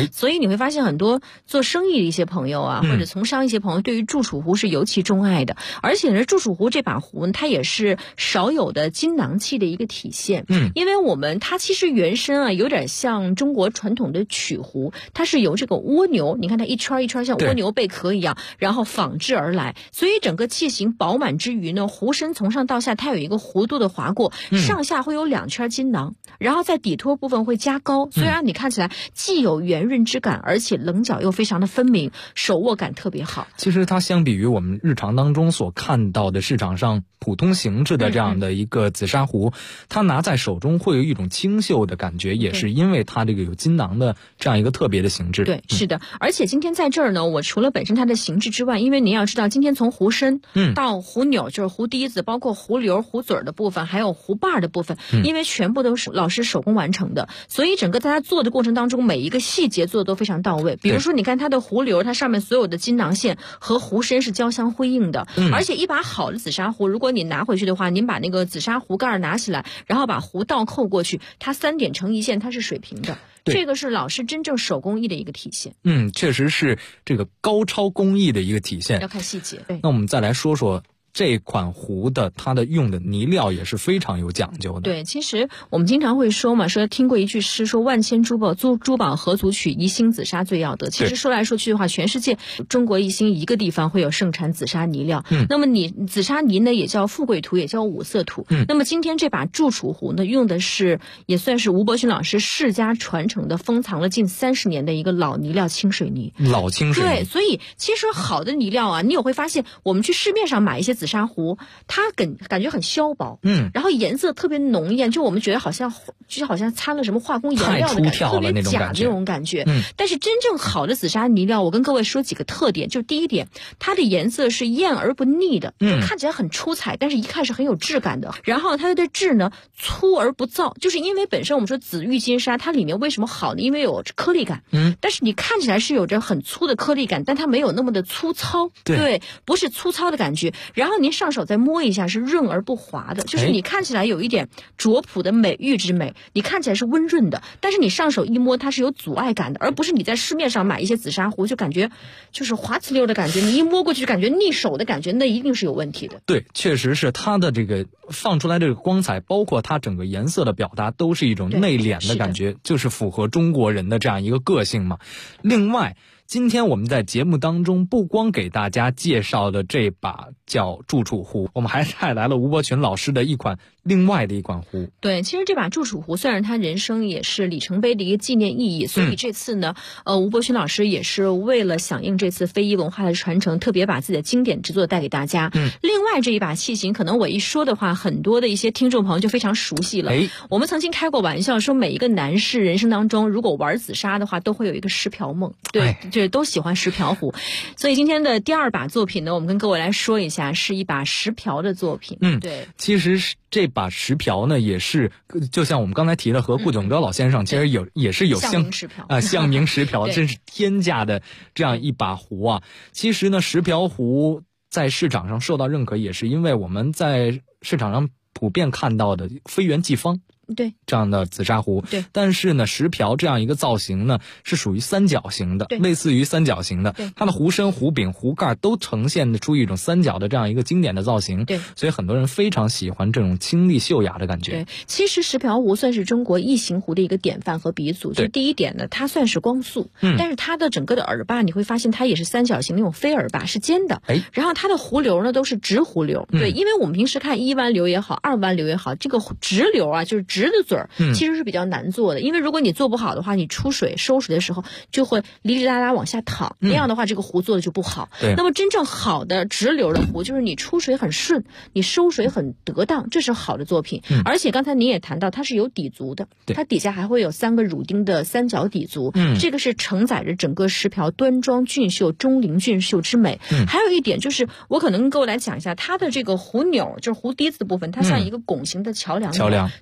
所以你会发现很多做生意的一些朋友啊，或者从商一些朋友，对于祝楚壶是尤其钟爱的。而且呢，祝楚壶这把壶它也是少有的金囊器的一个体现。因为它其实原身啊有点像中国传统的曲壶，它是由这个蜗牛，你看它一圈一圈像蜗牛贝壳一样，然后仿制而来，所以整个器型饱满之余呢，壶身从上到下它有一个弧度的划过，上下会有2圈金囊，然后在底托部分会加高，所以让你看起来既有圆润之感，而且棱角又非常的分明，手握感特别好。 其实它相比于我们日常当中所看到的市场上普通形制的这样的一个紫砂壶，它拿在手中会有一种清秀的感觉，也是因为它这个有金囊的这样一个特别的形制。 对，是的。而且今天在这儿呢，我除了本身它的形制之外，因为您要知道今天从壶身到壶钮，就是壶底子，包括壶流、壶嘴的部分，还有壶把的部分，因为全部都是老师手工完成的，所以整个在它做的过程当中，每一个细节做的都非常到位。比如说你看它的壶流，它上面所有的金囊线和壶身是交相辉映的，而且一把好的紫砂壶，如果你拿回去的话，您把那个紫砂壶盖拿起来，然后把壶倒扣过去，它3点成一线，它是水平的。这个是老师真正手工艺的一个体现。 确实是这个高超工艺的一个体现， 要看细节。对， 那我们再来说说这款壶的它的用的泥料也是非常有讲究的。 对，其实我们经常会说嘛，说听过一句诗，说万千珠宝何足取，一星紫砂最要得。其实说来说去的话，全世界中国一星一个地方会有盛产紫砂泥料。那么紫砂泥呢，也叫富贵土，也叫五色土。那么今天这把祝楚壶呢，用的是也算是吴伯勋老师世家传承的，封藏了近30年的一个老泥料清水泥。 老清水泥。 对，所以其实好的泥料啊，你也会发现，我们去市面上买一些紫砂壶，它感觉很削薄，然后颜色特别浓艳，就我们觉得好像掺了什么化工颜料的感觉，特别假的那种感觉。但是真正好的紫砂泥料，我跟各位说几个特点。就第一点，它的颜色是艳而不腻的，看起来很出彩，但是一看是很有质感的。然后它的质呢，粗而不燥，就是因为本身我们说紫玉金砂，它里面为什么好呢？因为有颗粒感，但是你看起来是有着很粗的颗粒感，但它没有那么的粗糙，对，不是粗糙的感觉。然后您上手再摸一下，是润而不滑的，就是你看起来有一点拙朴的美玉之美，你看起来是温润的，但是你上手一摸，它是有阻碍感的，而不是你在市面上买一些紫砂壶就感觉就是滑呲溜的感觉，你一摸过去感觉腻手的感觉，那一定是有问题的。 对，确实是它的这个放出来这个光彩，包括它整个颜色的表达，都是一种内敛的感觉，就是符合中国人的这样一个个性嘛。另外，今天我们在节目当中不光给大家介绍的这把叫祝楚壶，我们还带来了吴伯群老师的另外的一款壶。 对，其实这把祝楚壶虽然它人生也是里程碑的一个纪念意义，所以这次呢，吴伯群老师也是为了响应这次非遗文化的传承，特别把自己的经典之作带给大家。另外这一把器型，可能我一说的话，很多的一些听众朋友就非常熟悉了。我们曾经开过玩笑说，每一个男士人生当中，如果玩紫砂的话，都会有一个石瓢梦。对，就是都喜欢石瓢壶。所以今天的第2把作品呢，我们跟各位来说一下，是一把石瓢的作品。对， 其实这把石瓢呢，也是就像我们刚才提的，和顾炯哲老先生其实也是有相名石瓢，真是天价的这样一把壶啊。其实呢，石瓢壶在市场上受到认可，也是因为我们在市场上普遍看到的非圆即方。 对， 这样的紫砂壶。 对， 但是呢，石瓢这样一个造型呢，是属于三角形的，类似于三角形的。它的壶身、壶柄、壶盖都呈现出一种三角的这样一个经典的造型。 对， 所以很多人非常喜欢这种清丽秀雅的感觉。 对，其实石瓢壶算是中国异形壶的一个典范和鼻祖。就第一点呢，它算是光速，但是它的整个的耳把你会发现它也是三角形那种飞耳把，是尖的。然后它的壶流呢都是直壶流。对，因为我们平时看1弯流也好，2弯流也好，这个直流啊，就是直的嘴儿，其实是比较难做的。因为如果你做不好的话，你出水收水的时候就会哩哩啦啦往下淌，那样的话这个壶做的就不好。那么真正好的直流的壶，就是你出水很顺，你收水很得当，这是好的作品。而且刚才您也谈到，它是有底足的，它底下还会有3个乳钉的三角底足，这个是承载着整个石瓢端庄俊秀、钟灵俊秀之美。还有一点就是，我可能跟各位来讲一下它的这个壶钮，就是壶底子的部分，它像一个拱形的桥梁。对，这个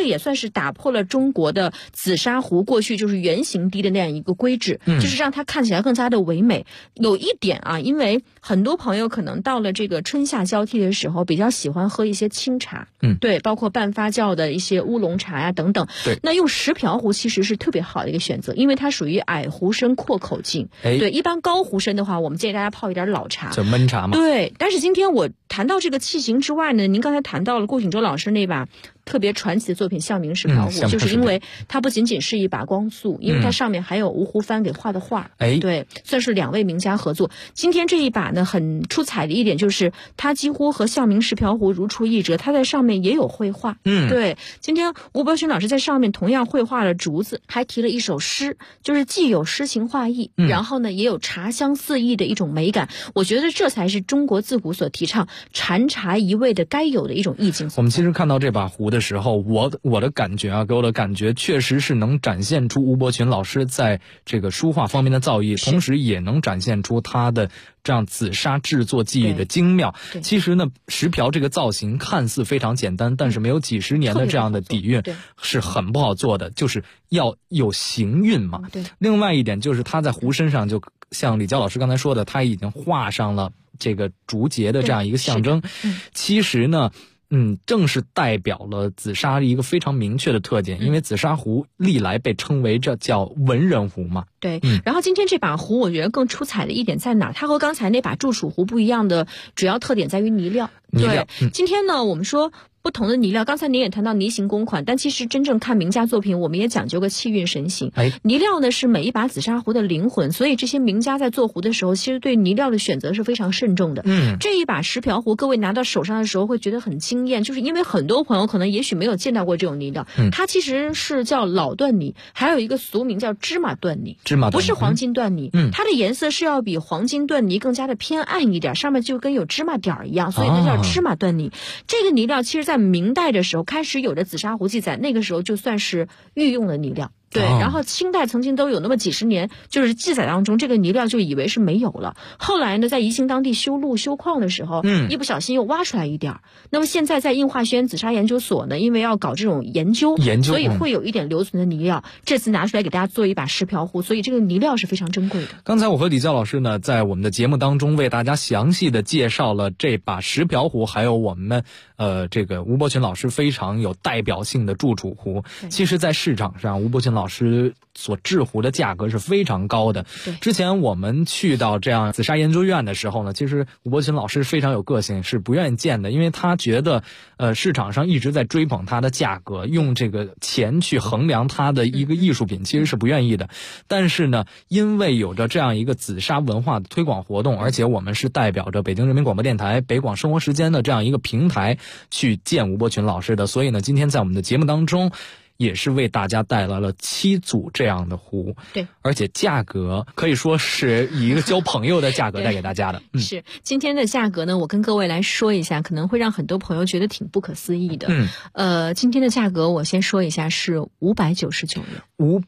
也算是打破了中国的紫砂壶过去就是圆形滴的那样一个规制，就是让它看起来更加的唯美。有一点啊，因为很多朋友可能到了这个春夏交替的时候，比较喜欢喝一些清茶，对，包括半发酵的一些乌龙茶呀等等。 对， 那用石瓢壶其实是特别好的一个选择，因为它属于矮壶身阔口径。对，一般高壶身的话，我们建议大家泡一点老茶， 就焖茶嘛。 对，但是今天我谈到这个器型之外呢，您刚才谈到了顾景舟老师那把特别传奇的作品《象铭石瓢壶》，就是因为它不仅仅是一把光速，因为它上面还有吴湖帆给画的画。对，算是2位名家合作。今天这一把呢，很出彩的一点就是它几乎和《象铭石瓢壶》如出一辙，它在上面也有绘画。对，今天吴伯勋老师在上面同样绘画了竹子，还提了一首诗，就是既有诗情画意，然后呢也有茶香四溢的一种美感。我觉得这才是中国自古所提倡禅茶一味的该有的一种意境。 我们其实看到这把壶的时候，我的感觉啊，给我的感觉确实是能展现出吴伯群老师在这个书画方面的造诣，同时也能展现出他的这样紫砂制作技艺的精妙。其实呢，石瓢这个造型看似非常简单，但是没有几十年的这样的底蕴是很不好做的，就是要有行韵嘛。另外一点就是他在壶身上，就像李娇老师刚才说的，他已经画上了这个竹节的这样一个象征。其实呢，正是代表了紫砂一个非常明确的特点，因为紫砂壶历来被称为这叫文人壶嘛。 对，然后今天这把壶我觉得更出彩的一点在哪？它和刚才那把祝楚壶不一样的主要特点在于泥料。对，今天呢我们说不同的泥料，刚才您也谈到泥形公款，但其实真正看名家作品，我们也讲究个气韵神形。泥料呢是每一把紫砂壶的灵魂，所以这些名家在做壶的时候，其实对泥料的选择是非常慎重的。这一把石瓢壶，各位拿到手上的时候会觉得很惊艳，就是因为很多朋友可能也许没有见到过这种泥料，它其实是叫老缎泥，还有一个俗名叫芝麻缎泥，不是黄金缎泥。它的颜色是要比黄金缎泥更加的偏暗一点，上面就跟有芝麻点一样，所以它叫芝麻缎泥。这个泥料其实在明代的时候开始有着紫砂壶记载，那个时候就算是御用的泥料。对，然后清代曾经都有那么几十年，就是记载当中这个泥料就以为是没有了。后来呢，在宜兴当地修路修矿的时候，一不小心又挖出来一点。那么现在在应化学院紫砂研究所呢，因为要搞这种研究，所以会有一点留存的泥料。这次拿出来给大家做一把石瓢壶，所以这个泥料是非常珍贵的。 刚才我和李娇老师呢，在我们的节目当中为大家详细的介绍了这把石瓢壶，还有我们这个吴伯群老师非常有代表性的祝楚壶。其实在市场上，吴伯群老师所制壶的价格是非常高的。之前我们去到这样紫砂研究院的时候呢，其实吴伯群老师非常有个性，是不愿意见的，因为他觉得市场上一直在追捧他的价格，用这个钱去衡量他的一个艺术品，其实是不愿意的。但是呢，因为有着这样一个紫砂文化的推广活动，而且我们是代表着北京人民广播电台北广生活时间的这样一个平台去见吴伯群老师的，所以呢，今天在我们的节目当中也是为大家带来了7组这样的壶。对，而且价格可以说是以一个交朋友的价格带给大家的。 是，今天的价格呢，我跟各位来说一下，可能会让很多朋友觉得挺不可思议的。今天的价格我先说一下是599元。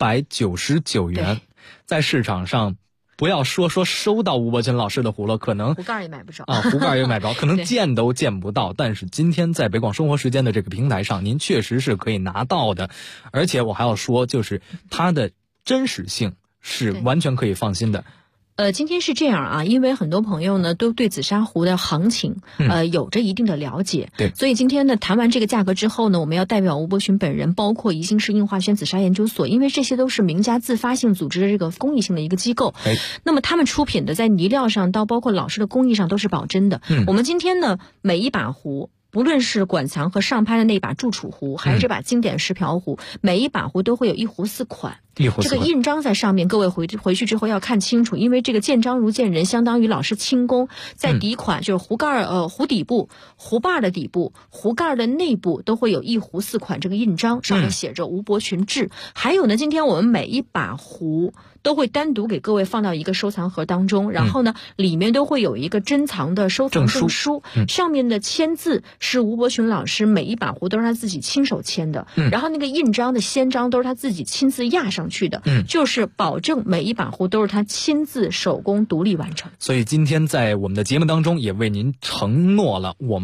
599元，在市场上不要说收到吴伯群老师的壶了，可能壶盖也买不着啊，壶盖也买不着，可能见都见不到。但是今天在北广生活时间的这个平台上，您确实是可以拿到的。而且我还要说，就是它的真实性是完全可以放心的。 今天是这样啊，因为很多朋友呢都对紫砂壶的行情有着一定的了解，对，所以今天呢谈完这个价格之后呢，我们要代表吴伯群本人，包括宜兴市应化轩紫砂研究所，因为这些都是名家自发性组织的这个公益性的一个机构，那么他们出品的在泥料上到包括老师的工艺上都是保真的。我们今天呢每一把壶，不论是馆藏和上拍的那把祝楚壶，还是这把经典石瓢壶，每一把壶都会有1壶4款。这个印章在上面，各位回去之后要看清楚，因为这个见章如见人，相当于老师亲工。在底款就是壶盖壶底部、壶把的底部、壶盖的内部都会有1壶4款这个印章，上面写着吴伯群制。还有呢，今天我们每一把壶都会单独给各位放到一个收藏盒当中，然后呢里面都会有一个珍藏的收藏证书，上面的签字是吴伯群老师每一把壶都是他自己亲手签的，然后那个印章的先章都是他自己亲自压上去的，就是保证每一把壶都是他亲自手工独立完成。 所以今天在我们的节目当中也为您承诺了，我们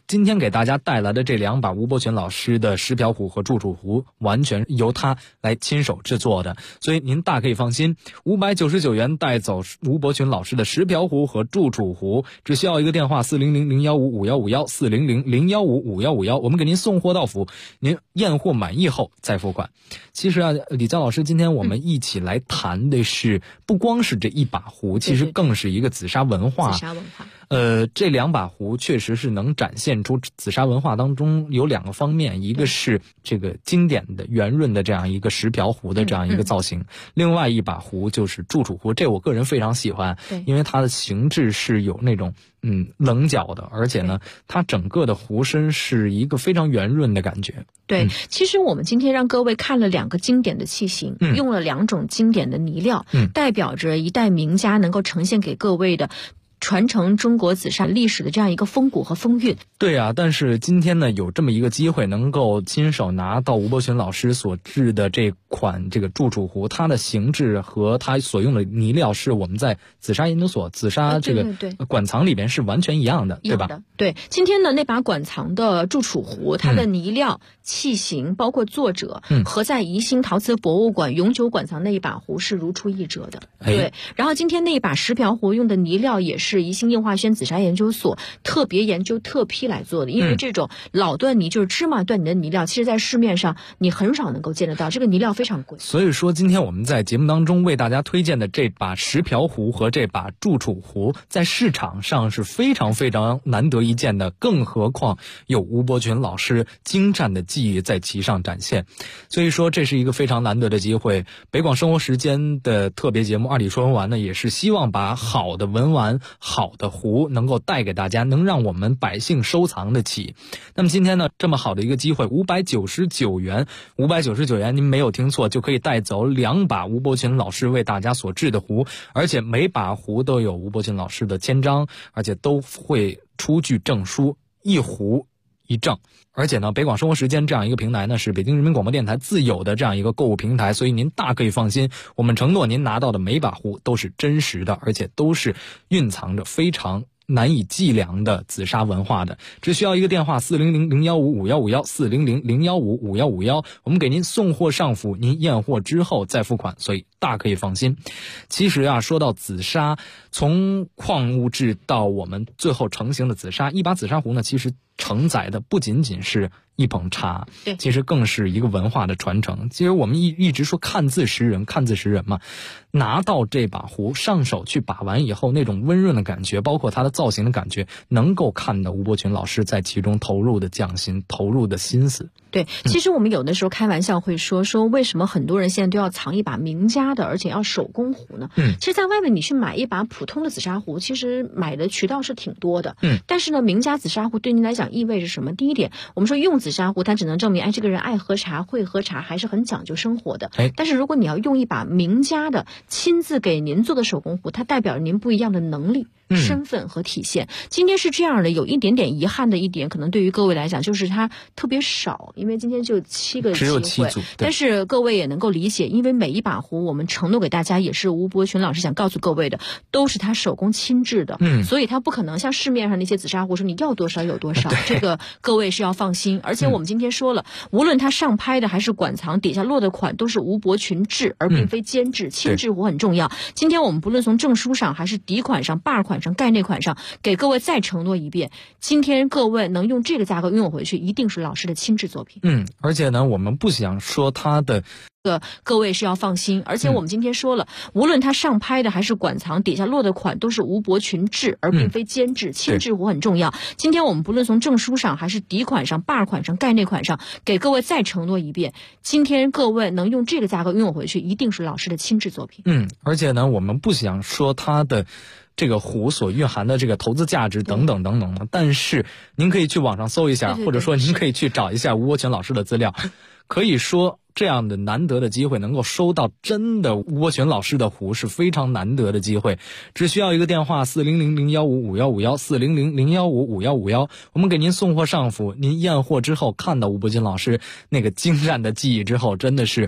今天给大家带来的这2把吴伯群老师的石瓢壶和祝楚壶，完全由他来亲手制作的，所以您大可以放心，599元带走吴伯群老师的石瓢壶和祝楚壶，只需要一个电话400-015-5151 400-015-5151，我们给您送货到府，您验货满意后再付款。其实啊，李佳老师，今天我们一起来谈的是不光是这一把壶，其实更是一个紫砂文化。 紫砂文化。 这2把壶确实是能展现出紫砂文化当中有2个方面，一个是这个经典的圆润的这样一个石瓢壶的这样一个造型，另外一把壶就是祝楚壶，这我个人非常喜欢，因为它的形制是有那种棱角的，而且呢，它整个的壶身是一个非常圆润的感觉。 对，其实我们今天让各位看了2个经典的器型，用了2种经典的泥料，代表着一代名家能够呈现给各位的传承中国紫砂历史的这样一个风骨和风韵。 对啊，但是今天呢，有这么一个机会，能够亲手拿到吴伯群老师所制的这款这个祝楚壶，它的形制和它所用的泥料是我们在紫砂研究所紫砂这个馆藏里边是完全一样的，对吧？ 对，今天的那把馆藏的祝楚壶，它的泥料、器型，包括作者，和在宜兴陶瓷博物馆永久馆藏那一把壶是如出一辙的。对，然后今天那一把石瓢壶用的泥料也是宜兴应化轩紫砂研究所特别研究特批来做的，因为这种老段泥就是芝麻段泥的泥料，其实在市面上你很少能够见得到，这个泥料非常贵。 所以说今天我们在节目当中为大家推荐的这把石瓢壶和这把祝楚壶，在市场上是非常非常难得一见的，更何况有吴伯群老师精湛的技艺在其上展现，所以说这是一个非常难得的机会。北广生活时间的特别节目二里说文玩呢，也是希望把好的文玩、好的壶能够带给大家，能让我们百姓收藏得起。那么今天呢，这么好的一个机会，599元，599元，您没有听错，就可以带走2把吴伯群老师为大家所制的壶，而且每把壶都有吴伯群老师的签章，而且都会出具证书，一壶一证。而且呢，北广生活时间这样一个平台呢，是北京人民广播电台自有的这样一个购物平台，所以您大可以放心，我们承诺您拿到的每把壶都是真实的，而且都是蕴藏着非常难以计量的紫砂文化的。只需要一个电话400-015-5151 400-015-5151，我们给您送货上府，您验货之后再付款，所以大可以放心。其实啊，说到紫砂，从矿物质到我们最后成型的紫砂，一把紫砂壶呢，其实承载的不仅仅是一捧茶，其实更是一个文化的传承。其实我们一直说看字识人嘛，拿到这把壶上手去把玩以后，那种温润的感觉，包括它的造型的感觉，能够看到吴伯群老师在其中投入的匠心，投入的心思。 对，其实我们有的时候开玩笑会说为什么很多人现在都要藏一把名家的，而且要手工壶呢？其实在外面你去买一把普通的紫砂壶，其实买的渠道是挺多的。但是呢，名家紫砂壶对您来讲意味着什么？第一点，我们说用紫砂壶，它只能证明这个人爱喝茶、会喝茶，还是很讲究生活的。但是如果你要用一把名家的亲自给您做的手工壶，它代表着您不一样的能力、身份和体现。今天是这样的，有一点点遗憾的一点，可能对于各位来讲就是它特别少，因为今天就7个机会， 只有7组。 但是各位也能够理解，因为每一把壶我们承诺给大家，也是吴伯群老师想告诉各位的，都是他手工亲制的，所以他不可能像市面上那些紫砂壶说你要多少有多少，这个各位是要放心。而且我们今天说了，无论他上拍的还是馆藏底下落的款，都是吴伯群制，而并非监制，亲制壶很重要。今天我们不论从证书上还是底款上、把款上、概内款上，给各位再承诺一遍，今天各位能用这个价格拥有回去，一定是老师的亲制作品。 而且呢，我们不想说他的各位是要放心。而且我们今天说了，无论他上拍的还是馆藏底下落的款，都是吴伯群制，而并非监制，亲制壶很重要。今天我们不论从证书上还是底款上、把款上、概内款上，给各位再承诺一遍，今天各位能用这个价格拥有回去，一定是老师的亲制作品。 而且呢，我们不想说他的这个壶所蕴含的这个投资价值等等等等的，但是您可以去网上搜一下，或者说您可以去找一下吴伯群老师的资料，可以说这样的难得的机会能够收到真的吴伯群老师的壶是非常难得的机会。只需要一个电话400-015-5151 400-015-5151，我们给您送货上府，您验货之后看到吴伯群老师那个精湛的技艺之后，真的是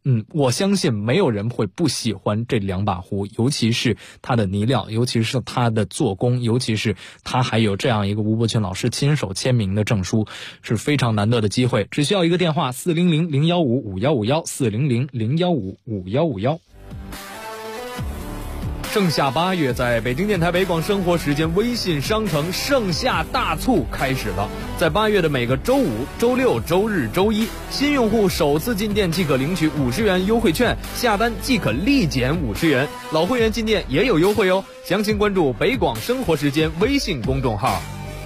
我相信没有人会不喜欢这2把壶，尤其是它的泥料，尤其是它的做工，尤其是它还有这样一个吴伯群老师亲手签名的证书，是非常难得的机会。只需要一个电话400-015-5151，400-015-5151。盛夏8月，在北京电台北广生活时间微信商城盛夏大促开始了。在8月的每个周五、周六、周日、周一，新用户首次进店即可领取50元优惠券，下单即可立减50元。老会员进店也有优惠哦。详情关注北广生活时间微信公众号。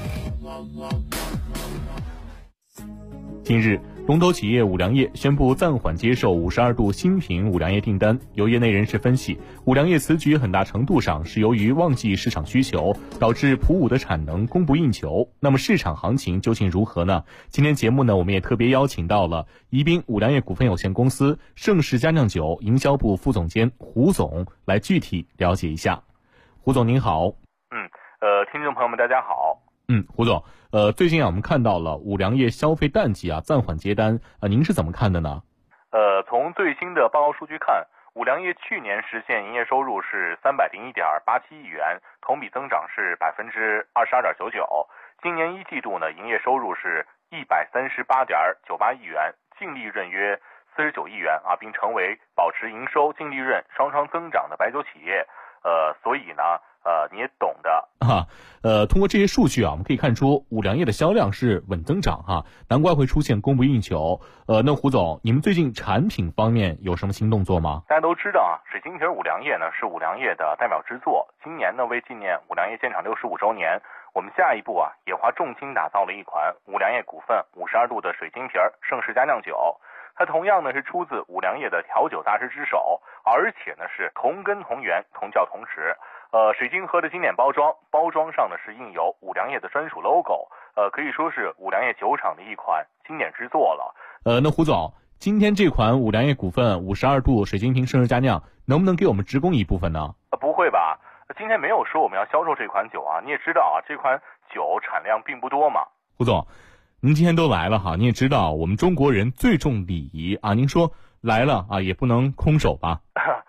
近日，龙头企业五粮液宣布暂缓接受52度新品五粮液订单。有业内人士分析，五粮液此举很大程度上是由于旺季市场需求，导致普五的产能供不应求。那么市场行情究竟如何呢？今天节目呢，我们也特别邀请到了宜宾五粮液股份有限公司盛世佳酿酒营销部副总监胡总来具体了解一下。胡总您好。 听众朋友们大家好。 胡总，最近我们看到了五粮液消费淡季暂缓接单，您是怎么看的呢？ 从最新的报告数据看，五粮液去年实现营业收入是301.87亿元，同比增长是22.99%。今年1季度呢，营业收入是138.98亿元，净利润约49亿元并成为保持营收、净利润双双增长的白酒企业。所以呢，你也懂的。 通过这些数据我们可以看出五粮液的销量是稳增长难怪会出现供不应求。那胡总，你们最近产品方面有什么新动作吗？ 大家都知道水晶瓶五粮液呢是五粮液的代表之作。今年呢，为纪念五粮液建厂65周年，我们下一步也花重金打造了一款五粮液股份52度的水晶瓶盛世佳酿酒。它同样呢是出自五粮液的调酒大师之手，而且呢是同根同源、同教同实。水晶盒的经典包装上呢是印有五粮液的专属 logo， 可以说是五粮液酒厂的一款经典之作了。 那胡总，今天这款五粮液股份52度水晶瓶盛世佳酿能不能给我们直供一部分呢？ 不会吧，今天没有说我们要销售这款酒你也知道这款酒产量并不多嘛。 胡总，您今天都来了你也知道我们中国人最重礼仪您说来了也不能空手吧？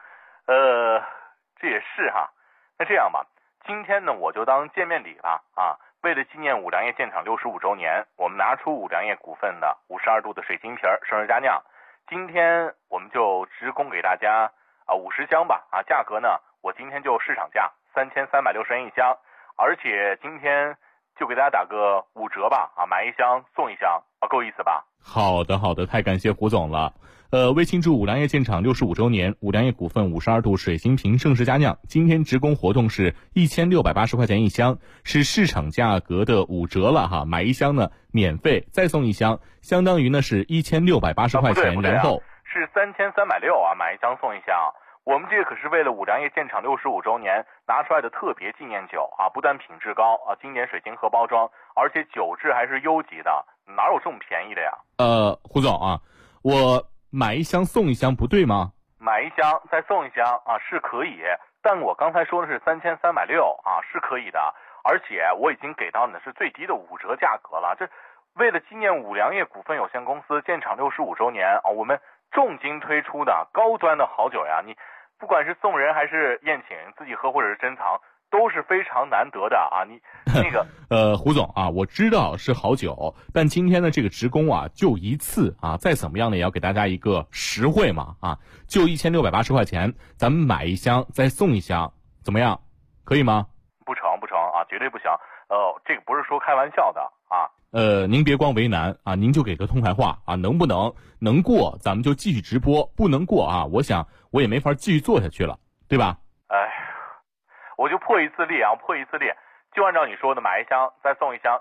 这也是那这样吧，今天呢我就当见面礼吧为了纪念五粮液建厂65周年，我们拿出五粮液股份的52度的水晶瓶盛世佳酿，今天我们就直供给大家50箱吧价格呢我今天就市场价3360元一箱，而且今天就给大家打个5折吧买1箱送1箱够意思吧？ 好的，太感谢胡总了。为庆祝五粮液建厂65周年，五粮液股份52度水晶瓶盛世佳酿今天直供活动是1680块钱一箱，是市场价格的5折了买1箱呢免费再送1箱，相当于呢是1680块钱，然后是3360买1箱送1箱。我们这个可是为了五粮液建厂65周年拿出来的特别纪念酒不但品质高经典水晶盒包装，而且酒质还是优级的，哪有这么便宜的呀？ 胡总我买1箱送1箱不对吗？ 买1箱再送1箱是可以，但我刚才说的是3360是可以的，而且我已经给到你的是最低的5折价格了。这为了纪念五粮液股份有限公司建厂65周年我们重金推出的高端的好酒呀，你不管是送人还是宴请，自己喝或者是珍藏，都是非常难得的你那个胡总我知道是好酒，但今天的这个直供就一次再怎么样呢也要给大家一个实惠嘛就1680块钱，咱们买1箱再送1箱，怎么样？可以吗？ 不成绝对不行。这个不是说开玩笑的您别光为难您就给个痛快话能不能过咱们就继续直播，不能过我想我也没法继续做下去了，对吧？ 我就破一次例就按照你说的买1箱再送1箱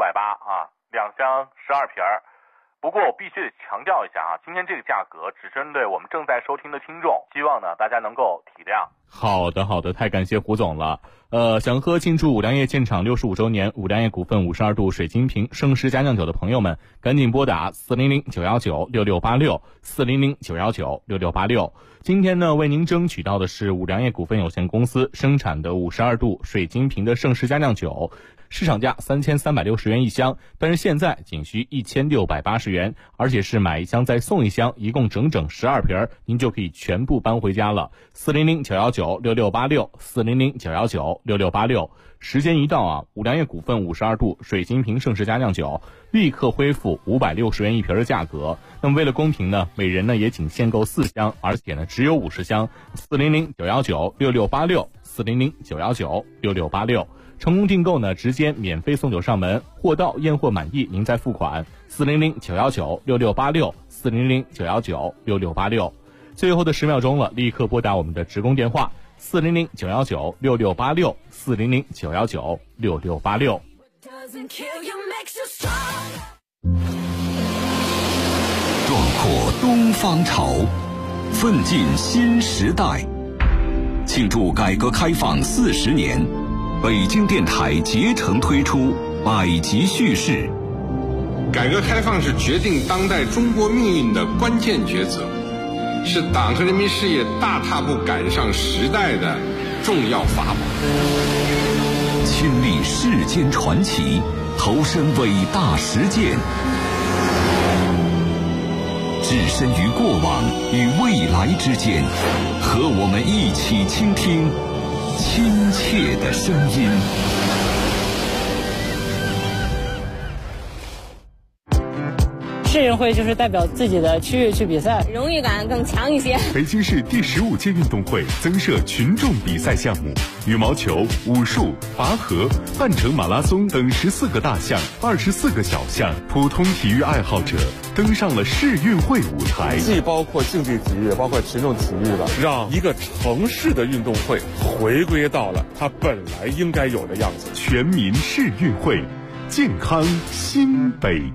1680，2箱12瓶。不过我必须得强调一下今天这个价格只针对我们正在收听的听众，希望呢大家能够体谅。 好的，太感谢胡总了。 想喝庆祝五粮液建厂65周年五粮液股份52度水晶瓶盛世佳酿酒的朋友们，赶紧拨打400-919-6686 400-919-6686。今天呢，为您争取到的是五粮液股份有限公司生产的52度水晶瓶的盛世佳酿酒，市场价3360元一箱，但是现在仅需1680元，而且是买一箱再送一箱，一共整整12瓶，您就可以全部搬回家了。400-919-6686 400-919-6686。时间一到啊，五粮液股份52度水晶瓶盛世佳酿酒立刻恢复560元一瓶的价格。那么为了公平呢，每人呢也仅限购4箱，而且呢只有50箱。400-919-6686 400-919-6686。成功订购呢，直接免费送酒上门，货到验货满意您再付款。400-919-6686 400-919-6686。最后的10秒钟了，立刻拨打我们的职工电话400-919-6686 400-919-6686。 壮阔东方潮，奋进新时代。庆祝改革开放40年，北京电台竭诚推出百集叙事。 改革开放是决定当代中国命运的关键抉择，是党和人民事业大踏步赶上时代的重要法宝。 亲历世间传奇，投身伟大实践，置身于过往与未来之间，和我们一起倾听亲切的声音。 世运会就是代表自己的区域去比赛， 荣誉感更强一些。 北京市第15届运动会增设群众比赛项目，羽毛球、武术、拔河、半程马拉松等14个大项、24个小项，普通体育爱好者登上了世运会舞台。 既包括竞技体育，包括群众体育了，让一个城市的运动会回归到了它本来应该有的样子。 全民世运会，健康新北